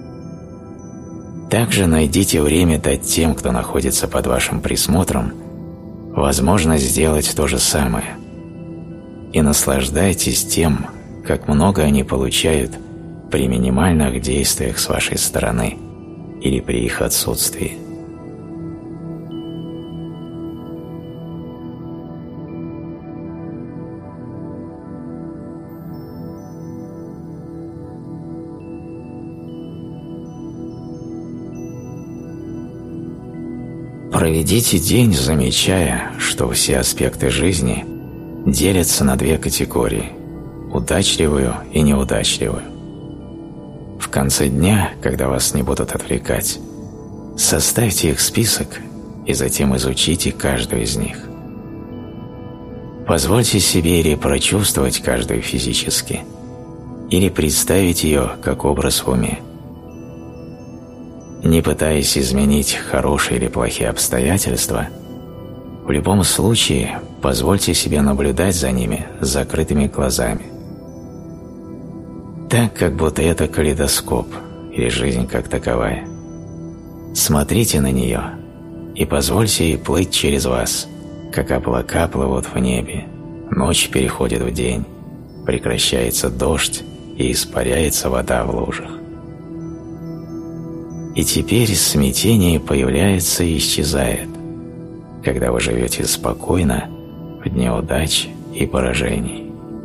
Speaker 1: Также найдите время дать тем, кто находится под вашим присмотром, возможность сделать то же самое. И наслаждайтесь тем, как много они получают при минимальных действиях с вашей стороны или при их отсутствии. Проведите день, замечая, что все аспекты жизни делятся на две категории – удачливую и неудачливую. В конце дня, когда вас не будут отвлекать, составьте их список и затем изучите каждую из них. Позвольте себе или прочувствовать каждую физически, или представить ее как образ в уме. Не пытаясь изменить хорошие или плохие обстоятельства, в любом случае позвольте себе наблюдать за ними с закрытыми глазами. Так, как будто это калейдоскоп или жизнь как таковая. Смотрите на нее и позвольте ей плыть через вас, как облака плывут в небе, ночь переходит в день, прекращается дождь и испаряется вода в лужах. И теперь смятение появляется и исчезает, когда вы живете спокойно в дне удач и поражений.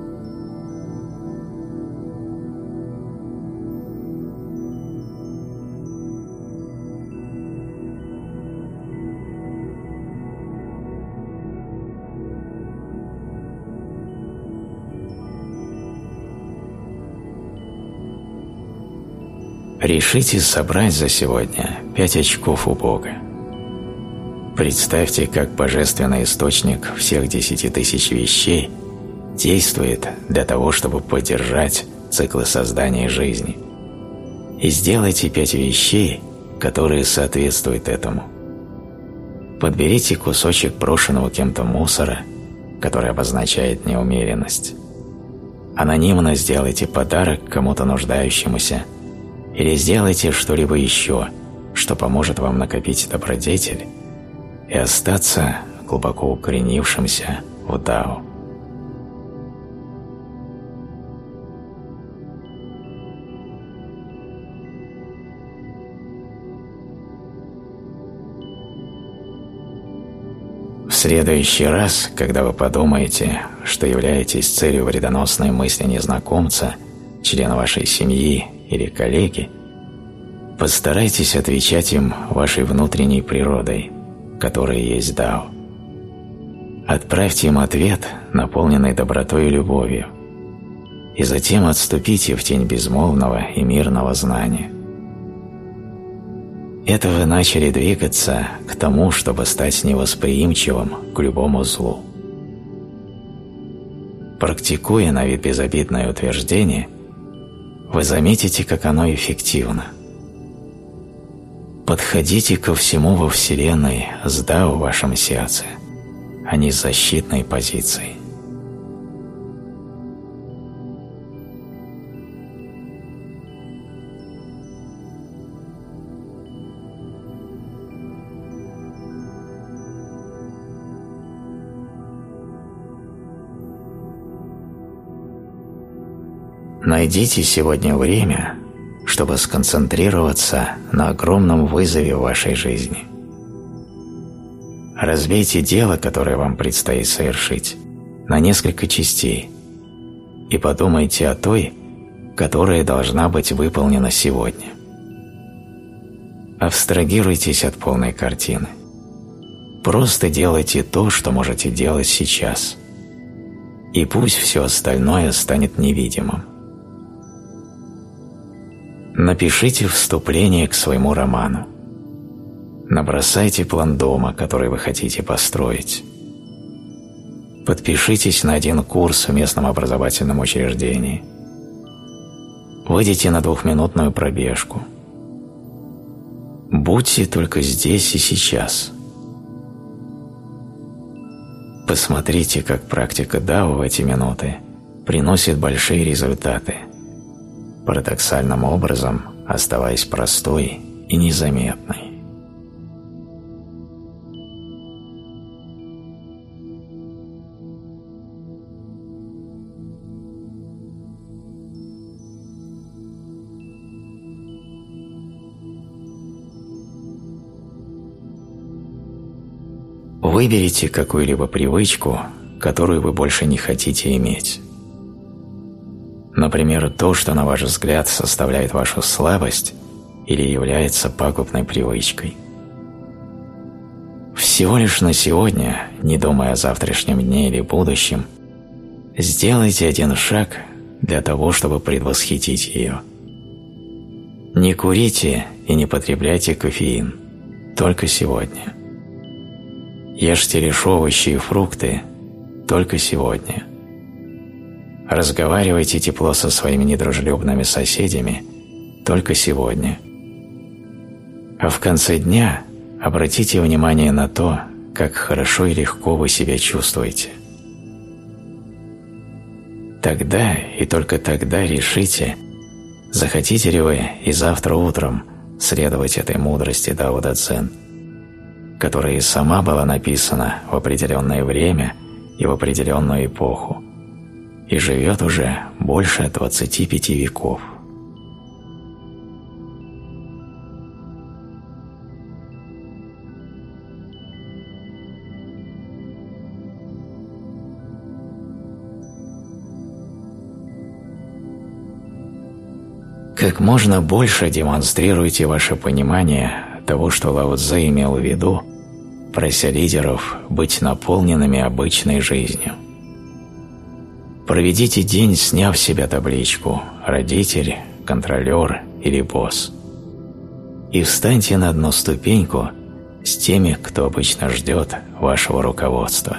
Speaker 1: Решите собрать за сегодня 5 очков у Бога. Представьте, как божественный источник всех 10 тысяч вещей действует для того, чтобы поддержать циклы создания жизни. И сделайте 5 вещей, которые соответствуют этому. Подберите кусочек брошенного кем-то мусора, который обозначает неумеренность. Анонимно сделайте подарок кому-то нуждающемуся или сделайте что-либо еще, что поможет вам накопить добродетель и остаться глубоко укоренившимся в Дао. В следующий раз, когда вы подумаете, что являетесь целью вредоносной мысли незнакомца, члена вашей семьи или коллеги, постарайтесь отвечать им вашей внутренней природой, которая есть Дао. Отправьте им ответ, наполненный добротой и любовью. и затем отступите в тень безмолвного и мирного знания. Это вы начали двигаться к тому, чтобы стать невосприимчивым к любому злу. Практикуя на вид безобидное утверждение, вы заметите, как оно эффективно. Подходите ко всему во Вселенной с дао в вашем сердце, а не с защитной позицией. Найдите сегодня время, чтобы сконцентрироваться на огромном вызове в вашей жизни. Разбейте дело, которое вам предстоит совершить, на несколько частей и подумайте о той, которая должна быть выполнена сегодня. Абстрагируйтесь от полной картины. Просто делайте то, что можете делать сейчас, и пусть все остальное станет невидимым. Напишите вступление к своему роману. Набросайте план дома, который вы хотите построить. Подпишитесь на один курс в местном образовательном учреждении. Выйдите на 2-минутную пробежку. Будьте только здесь и сейчас. Посмотрите, как практика дао в эти минуты приносит большие результаты, парадоксальным образом оставаясь простой и незаметной. Выберите какую-либо привычку, которую вы больше не хотите иметь. Например, то, что, на ваш взгляд, составляет вашу слабость или является пагубной привычкой. Всего лишь на сегодня, не думая о завтрашнем дне или будущем, сделайте один шаг для того, чтобы предвосхитить ее. Не курите и не потребляйте кофеин, только сегодня. Ешьте лишь овощи и фрукты, только сегодня. Разговаривайте тепло со своими недружелюбными соседями только сегодня. А в конце дня обратите внимание на то, как хорошо и легко вы себя чувствуете. Тогда и только тогда решите, захотите ли вы и завтра утром следовать этой мудрости Дао Дэ Цзин, которая и сама была написана в определенное время и в определенную эпоху, и живет уже больше 25 веков. Как можно больше демонстрируйте ваше понимание того, что Лао Цзэ имел в виду, прося лидеров быть наполненными обычной жизнью. Проведите день, сняв с себя табличку «Родитель», «Контролер» или «Босс», и встаньте на одну ступеньку с теми, кто обычно ждет вашего руководства.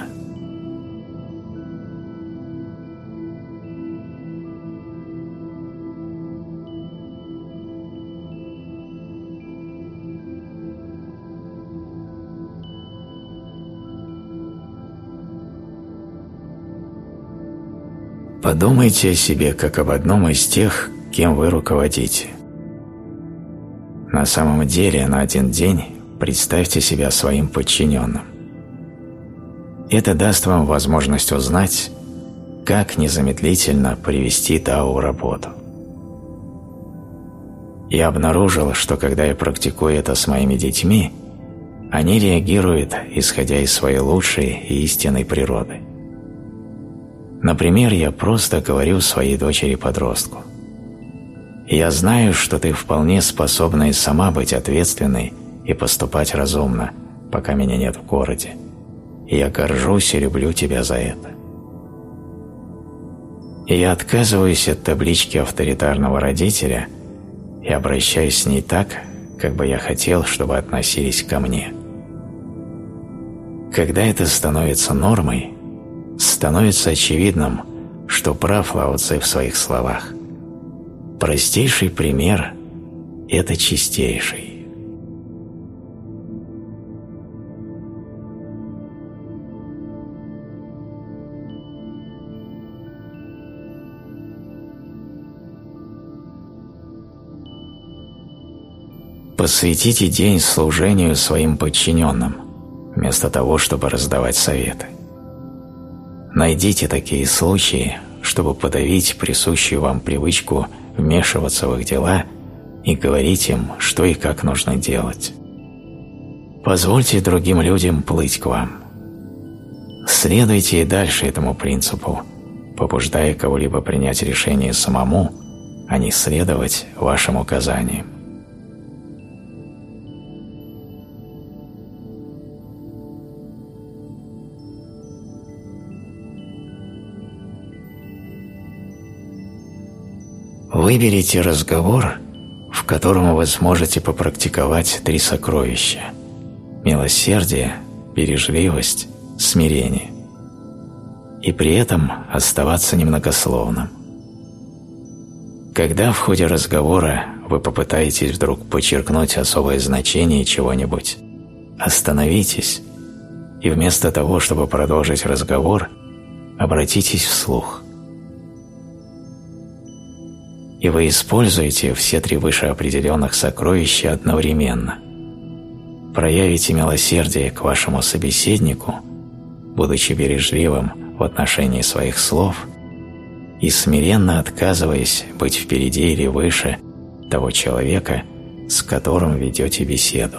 Speaker 1: Подумайте о себе как об одном из тех, кем вы руководите. На самом деле, на один день представьте себя своим подчиненным. Это даст вам возможность узнать, как незамедлительно привести Дао в работу. Я обнаружил, что когда я практикую это с моими детьми, они реагируют, исходя из своей лучшей и истинной природы. Например, я просто говорю своей дочери-подростку: «Я знаю, что ты вполне способна и сама быть ответственной и поступать разумно, пока меня нет в городе, и я горжусь и люблю тебя за это». И я отказываюсь от таблички авторитарного родителя и обращаюсь с ней так, как бы я хотел, чтобы относились ко мне. Когда это становится нормой, становится очевидным, что прав Лао Цзэ в своих словах. Простейший пример – это чистейший. Посвятите день служению своим подчиненным, вместо того, чтобы раздавать советы. Найдите такие случаи, чтобы подавить присущую вам привычку вмешиваться в их дела и говорить им, что и как нужно делать. Позвольте другим людям плыть к вам. Следуйте и дальше этому принципу, побуждая кого-либо принять решение самому, а не следовать вашим указаниям. Выберите разговор, в котором вы сможете попрактиковать 3 сокровища – милосердие, бережливость, смирение, и при этом оставаться немногословным. Когда в ходе разговора вы попытаетесь вдруг подчеркнуть особое значение чего-нибудь, остановитесь и вместо того, чтобы продолжить разговор, обратитесь вслух. И вы используете все 3 вышеопределенных сокровища одновременно. Проявите милосердие к вашему собеседнику, будучи бережливым в отношении своих слов и смиренно отказываясь быть впереди или выше того человека, с которым ведете беседу.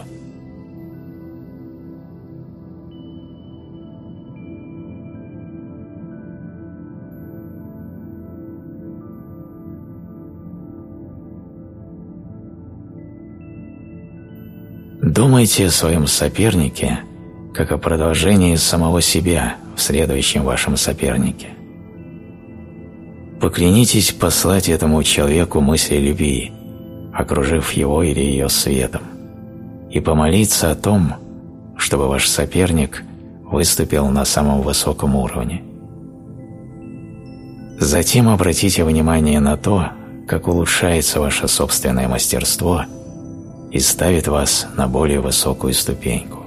Speaker 1: Думайте о своем сопернике как о продолжении самого себя в следующем вашем сопернике. Поклянитесь послать этому человеку мысли любви, окружив его или ее светом, и помолиться о том, чтобы ваш соперник выступил на самом высоком уровне. Затем обратите внимание на то, как улучшается ваше собственное мастерство и ставит вас на более высокую ступеньку.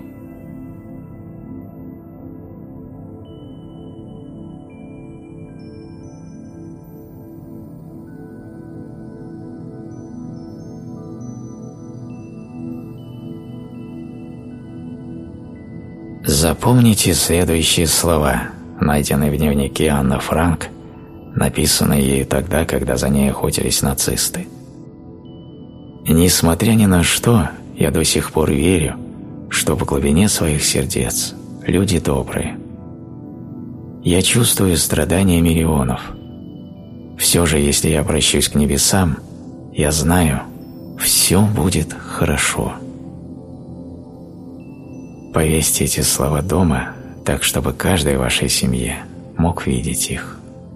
Speaker 1: Запомните следующие слова, найденные в дневнике Анны Франк, написанные ею тогда, когда за ней охотились нацисты. Несмотря ни на что, я до сих пор верю, что в глубине своих сердец люди добрые. Я чувствую страдания миллионов. Все же, если я обращусь к небесам, я знаю, все будет хорошо. Повесьте эти слова дома, так, чтобы каждый в вашей семье мог видеть их.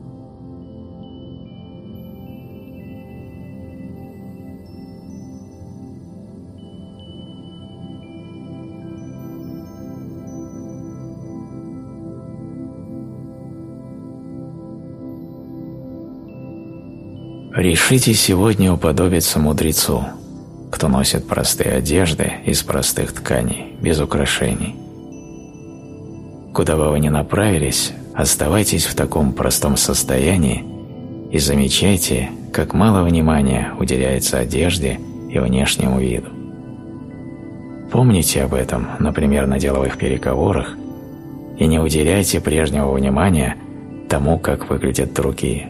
Speaker 1: Решите сегодня уподобиться мудрецу, кто носит простые одежды из простых тканей, без украшений. Куда бы вы ни направились, оставайтесь в таком простом состоянии и замечайте, как мало внимания уделяется одежде и внешнему виду. Помните об этом, например, на деловых переговорах, и не уделяйте прежнего внимания тому, как выглядят другие.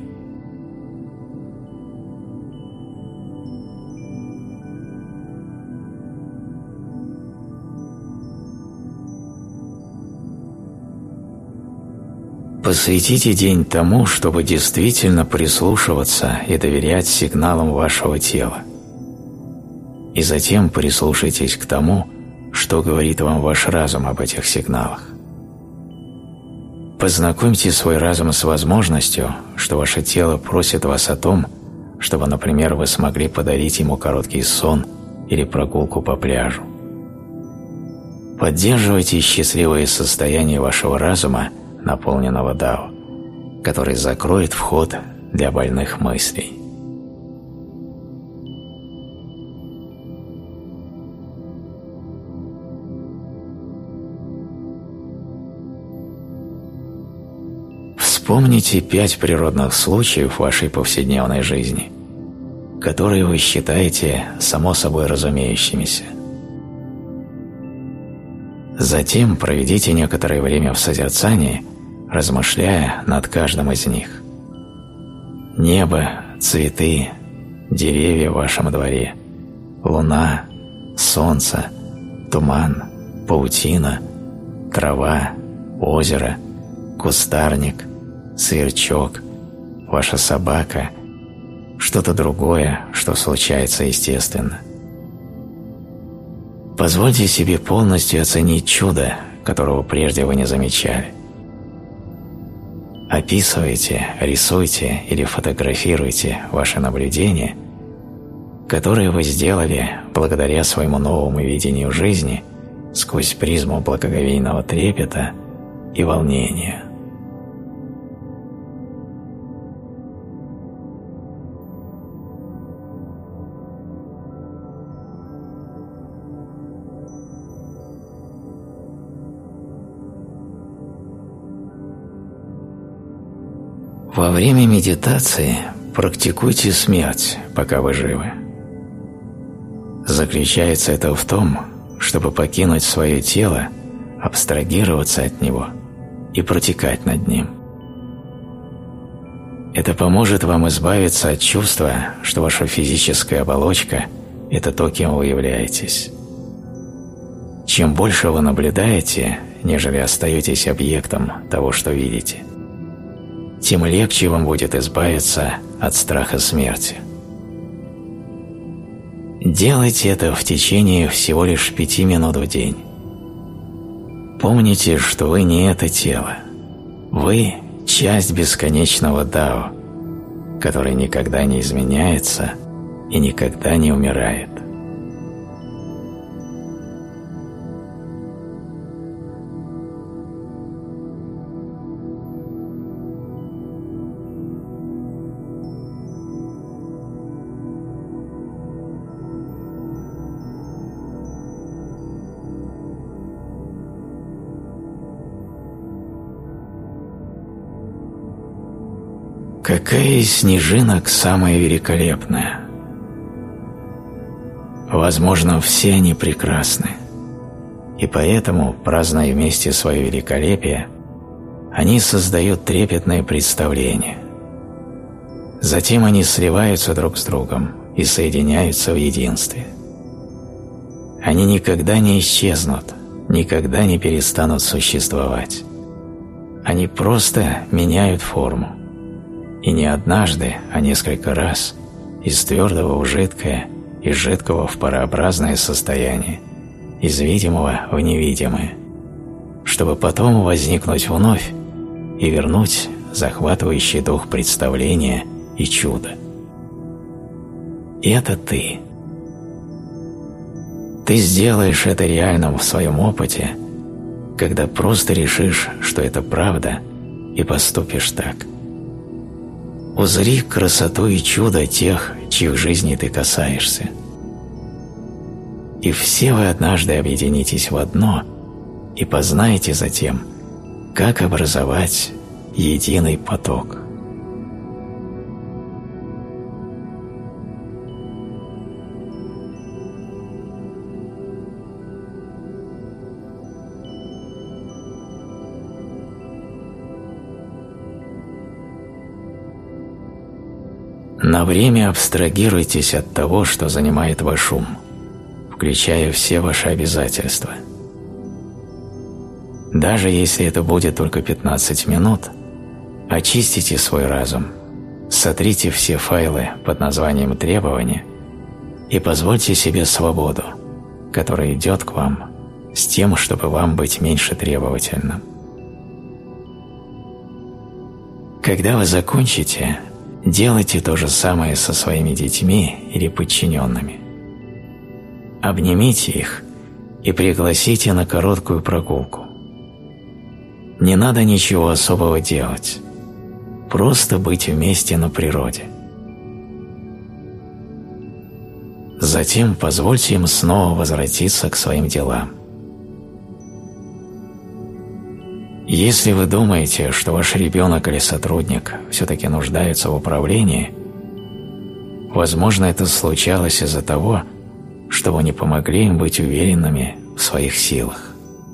Speaker 1: Посвятите день тому, чтобы действительно прислушиваться и доверять сигналам вашего тела. И затем прислушайтесь к тому, что говорит вам ваш разум об этих сигналах. Познакомьте свой разум с возможностью, что ваше тело просит вас о том, чтобы, например, вы смогли подарить ему короткий сон или прогулку по пляжу. Поддерживайте счастливое состояние вашего разума, наполненного дао, который закроет вход для больных мыслей. Вспомните 5 природных случаев вашей повседневной жизни, которые вы считаете само собой разумеющимися. Затем проведите некоторое время в созерцании, размышляя над каждым из них. Небо, цветы, деревья в вашем дворе, луна, солнце, туман, паутина, трава, озеро, кустарник, сверчок, ваша собака, что-то другое, что случается естественно. Позвольте себе полностью оценить чудо, которого прежде вы не замечали. Описывайте, рисуйте или фотографируйте ваши наблюдения, которые вы сделали благодаря своему новому видению жизни сквозь призму благоговейного трепета и волнения. Во время медитации практикуйте смерть, пока вы живы. Заключается это в том, чтобы покинуть свое тело, абстрагироваться от него и протекать над ним. Это поможет вам избавиться от чувства, что ваша физическая оболочка – это то, кем вы являетесь. Чем больше вы наблюдаете, нежели остаетесь объектом того, что видите, тем легче вам будет избавиться от страха смерти. Делайте это в течение всего лишь 5 минут в день. Помните, что вы не это тело. Вы – часть бесконечного Дао, который никогда не изменяется и никогда не умирает. Какая из снежинок самая великолепная? Возможно, все они прекрасны, и поэтому, празднуя вместе свое великолепие, они создают трепетное представление. Затем они сливаются друг с другом и соединяются в единстве. Они никогда не исчезнут, никогда не перестанут существовать. Они просто меняют форму. И не однажды, а несколько раз, из твердого в жидкое, из жидкого в парообразное состояние, из видимого в невидимое, чтобы потом возникнуть вновь и вернуть захватывающий дух представления и чуда. И это ты. Ты сделаешь это реальным в своем опыте, когда просто решишь, что это правда, и поступишь так. Узри красоту и чудо тех, чьих жизней ты касаешься. И все вы однажды объединитесь в одно и познаете затем, как образовать единый поток. На время абстрагируйтесь от того, что занимает ваш ум, включая все ваши обязательства. Даже если это будет только 15 минут, очистите свой разум, сотрите все файлы под названием «Требования» и позвольте себе свободу, которая идет к вам с тем, чтобы вам быть меньше требовательным. Когда вы закончите, делайте то же самое со своими детьми или подчиненными. Обнимите их и пригласите на короткую прогулку. Не надо ничего особого делать, просто быть вместе на природе. Затем позвольте им снова возвратиться к своим делам. Если вы думаете, что ваш ребенок или сотрудник все-таки нуждается в управлении, возможно, это случалось из-за того, что вы не помогли им быть уверенными в своих силах.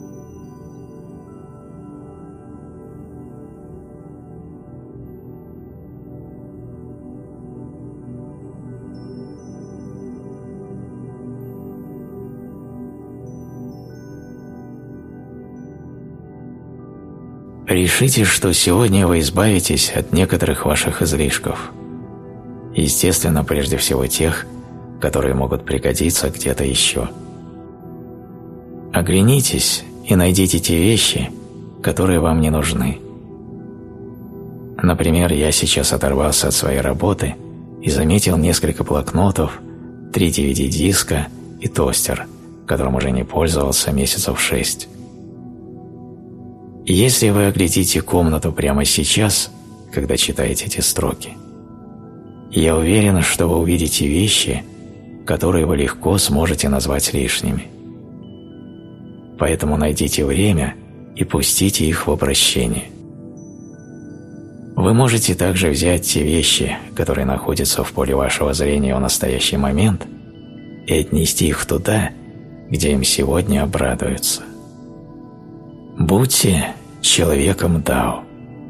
Speaker 1: Решите, что сегодня вы избавитесь от некоторых ваших излишков. Естественно, прежде всего тех, которые могут пригодиться где-то еще. Оглянитесь и найдите те вещи, которые вам не нужны. Например, я сейчас оторвался от своей работы и заметил несколько блокнотов, 3 DVD-диска и тостер, которым уже не пользовался месяцев 6. Если вы оглядите комнату прямо сейчас, когда читаете эти строки, я уверен, что вы увидите вещи, которые вы легко сможете назвать лишними. Поэтому найдите время и пустите их в обращение. Вы можете также взять те вещи, которые находятся в поле вашего зрения в настоящий момент, и отнести их туда, где им сегодня обрадуются. Будьте человеком Дао.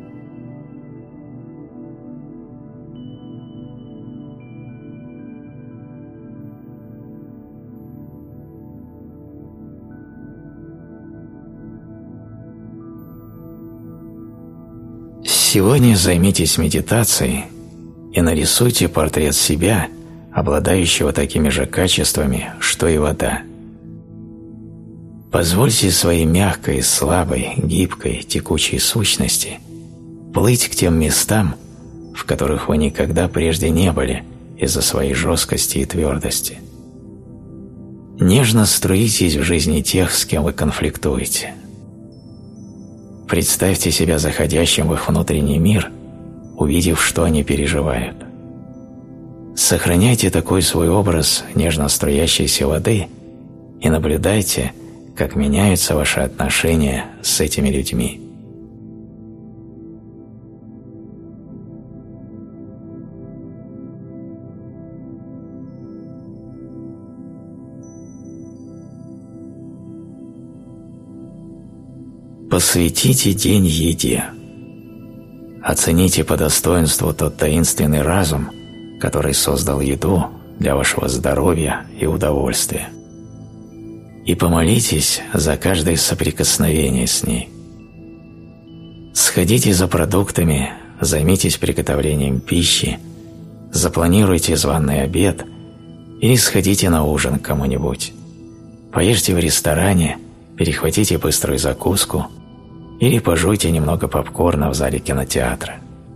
Speaker 1: Сегодня займитесь медитацией и нарисуйте портрет себя, обладающего такими же качествами, что и вода. Позвольте своей мягкой, слабой, гибкой, текучей сущности плыть к тем местам, в которых вы никогда прежде не были из-за своей жесткости и твердости. Нежно струитесь в жизни тех, с кем вы конфликтуете. Представьте себя заходящим в их внутренний мир, увидев, что они переживают. Сохраняйте такой свой образ нежно струящейся воды и наблюдайте, как меняются ваши отношения с этими людьми. Посвятите день еде. Оцените по достоинству тот таинственный разум, который создал еду для вашего здоровья и удовольствия. И помолитесь за каждое соприкосновение с ней. Сходите за продуктами, займитесь приготовлением пищи, запланируйте званый обед или сходите на ужин к кому-нибудь. Поешьте в ресторане, перехватите быструю закуску или пожуйте немного попкорна в зале кинотеатра.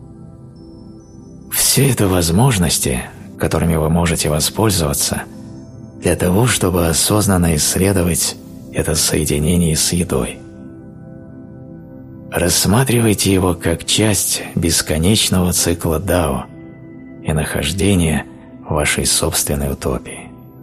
Speaker 1: Все это возможности, которыми вы можете воспользоваться для того, чтобы осознанно исследовать это соединение с едой. Рассматривайте его как часть бесконечного цикла Дао и нахождения в вашей собственной утопии.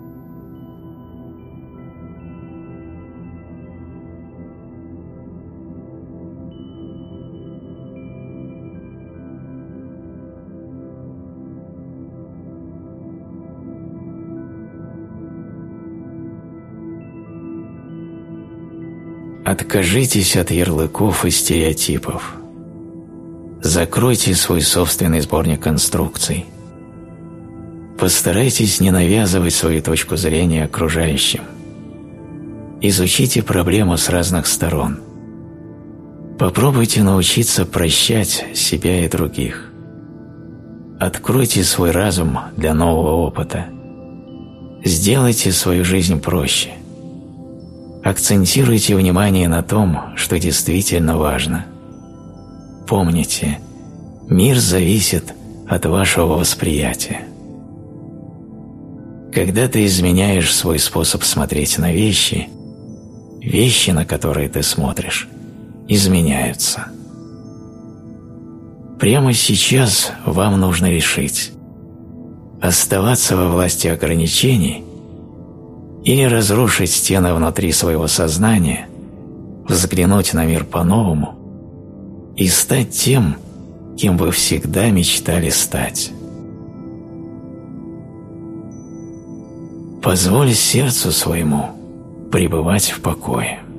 Speaker 1: Откажитесь от ярлыков и стереотипов. Закройте свой собственный сборник инструкций. Постарайтесь не навязывать свою точку зрения окружающим. Изучите проблему с разных сторон. Попробуйте научиться прощать себя и других. Откройте свой разум для нового опыта. Сделайте свою жизнь проще. Акцентируйте внимание на том, что действительно важно. Помните, Мир зависит от вашего восприятия. Когда ты изменяешь свой способ смотреть на вещи, вещи, на которые ты смотришь, изменяются. Прямо сейчас вам нужно решить, оставаться во власти ограничений или разрушить стены внутри своего сознания, взглянуть на мир по-новому и стать тем, кем вы всегда мечтали стать. Позволь сердцу своему пребывать в покое.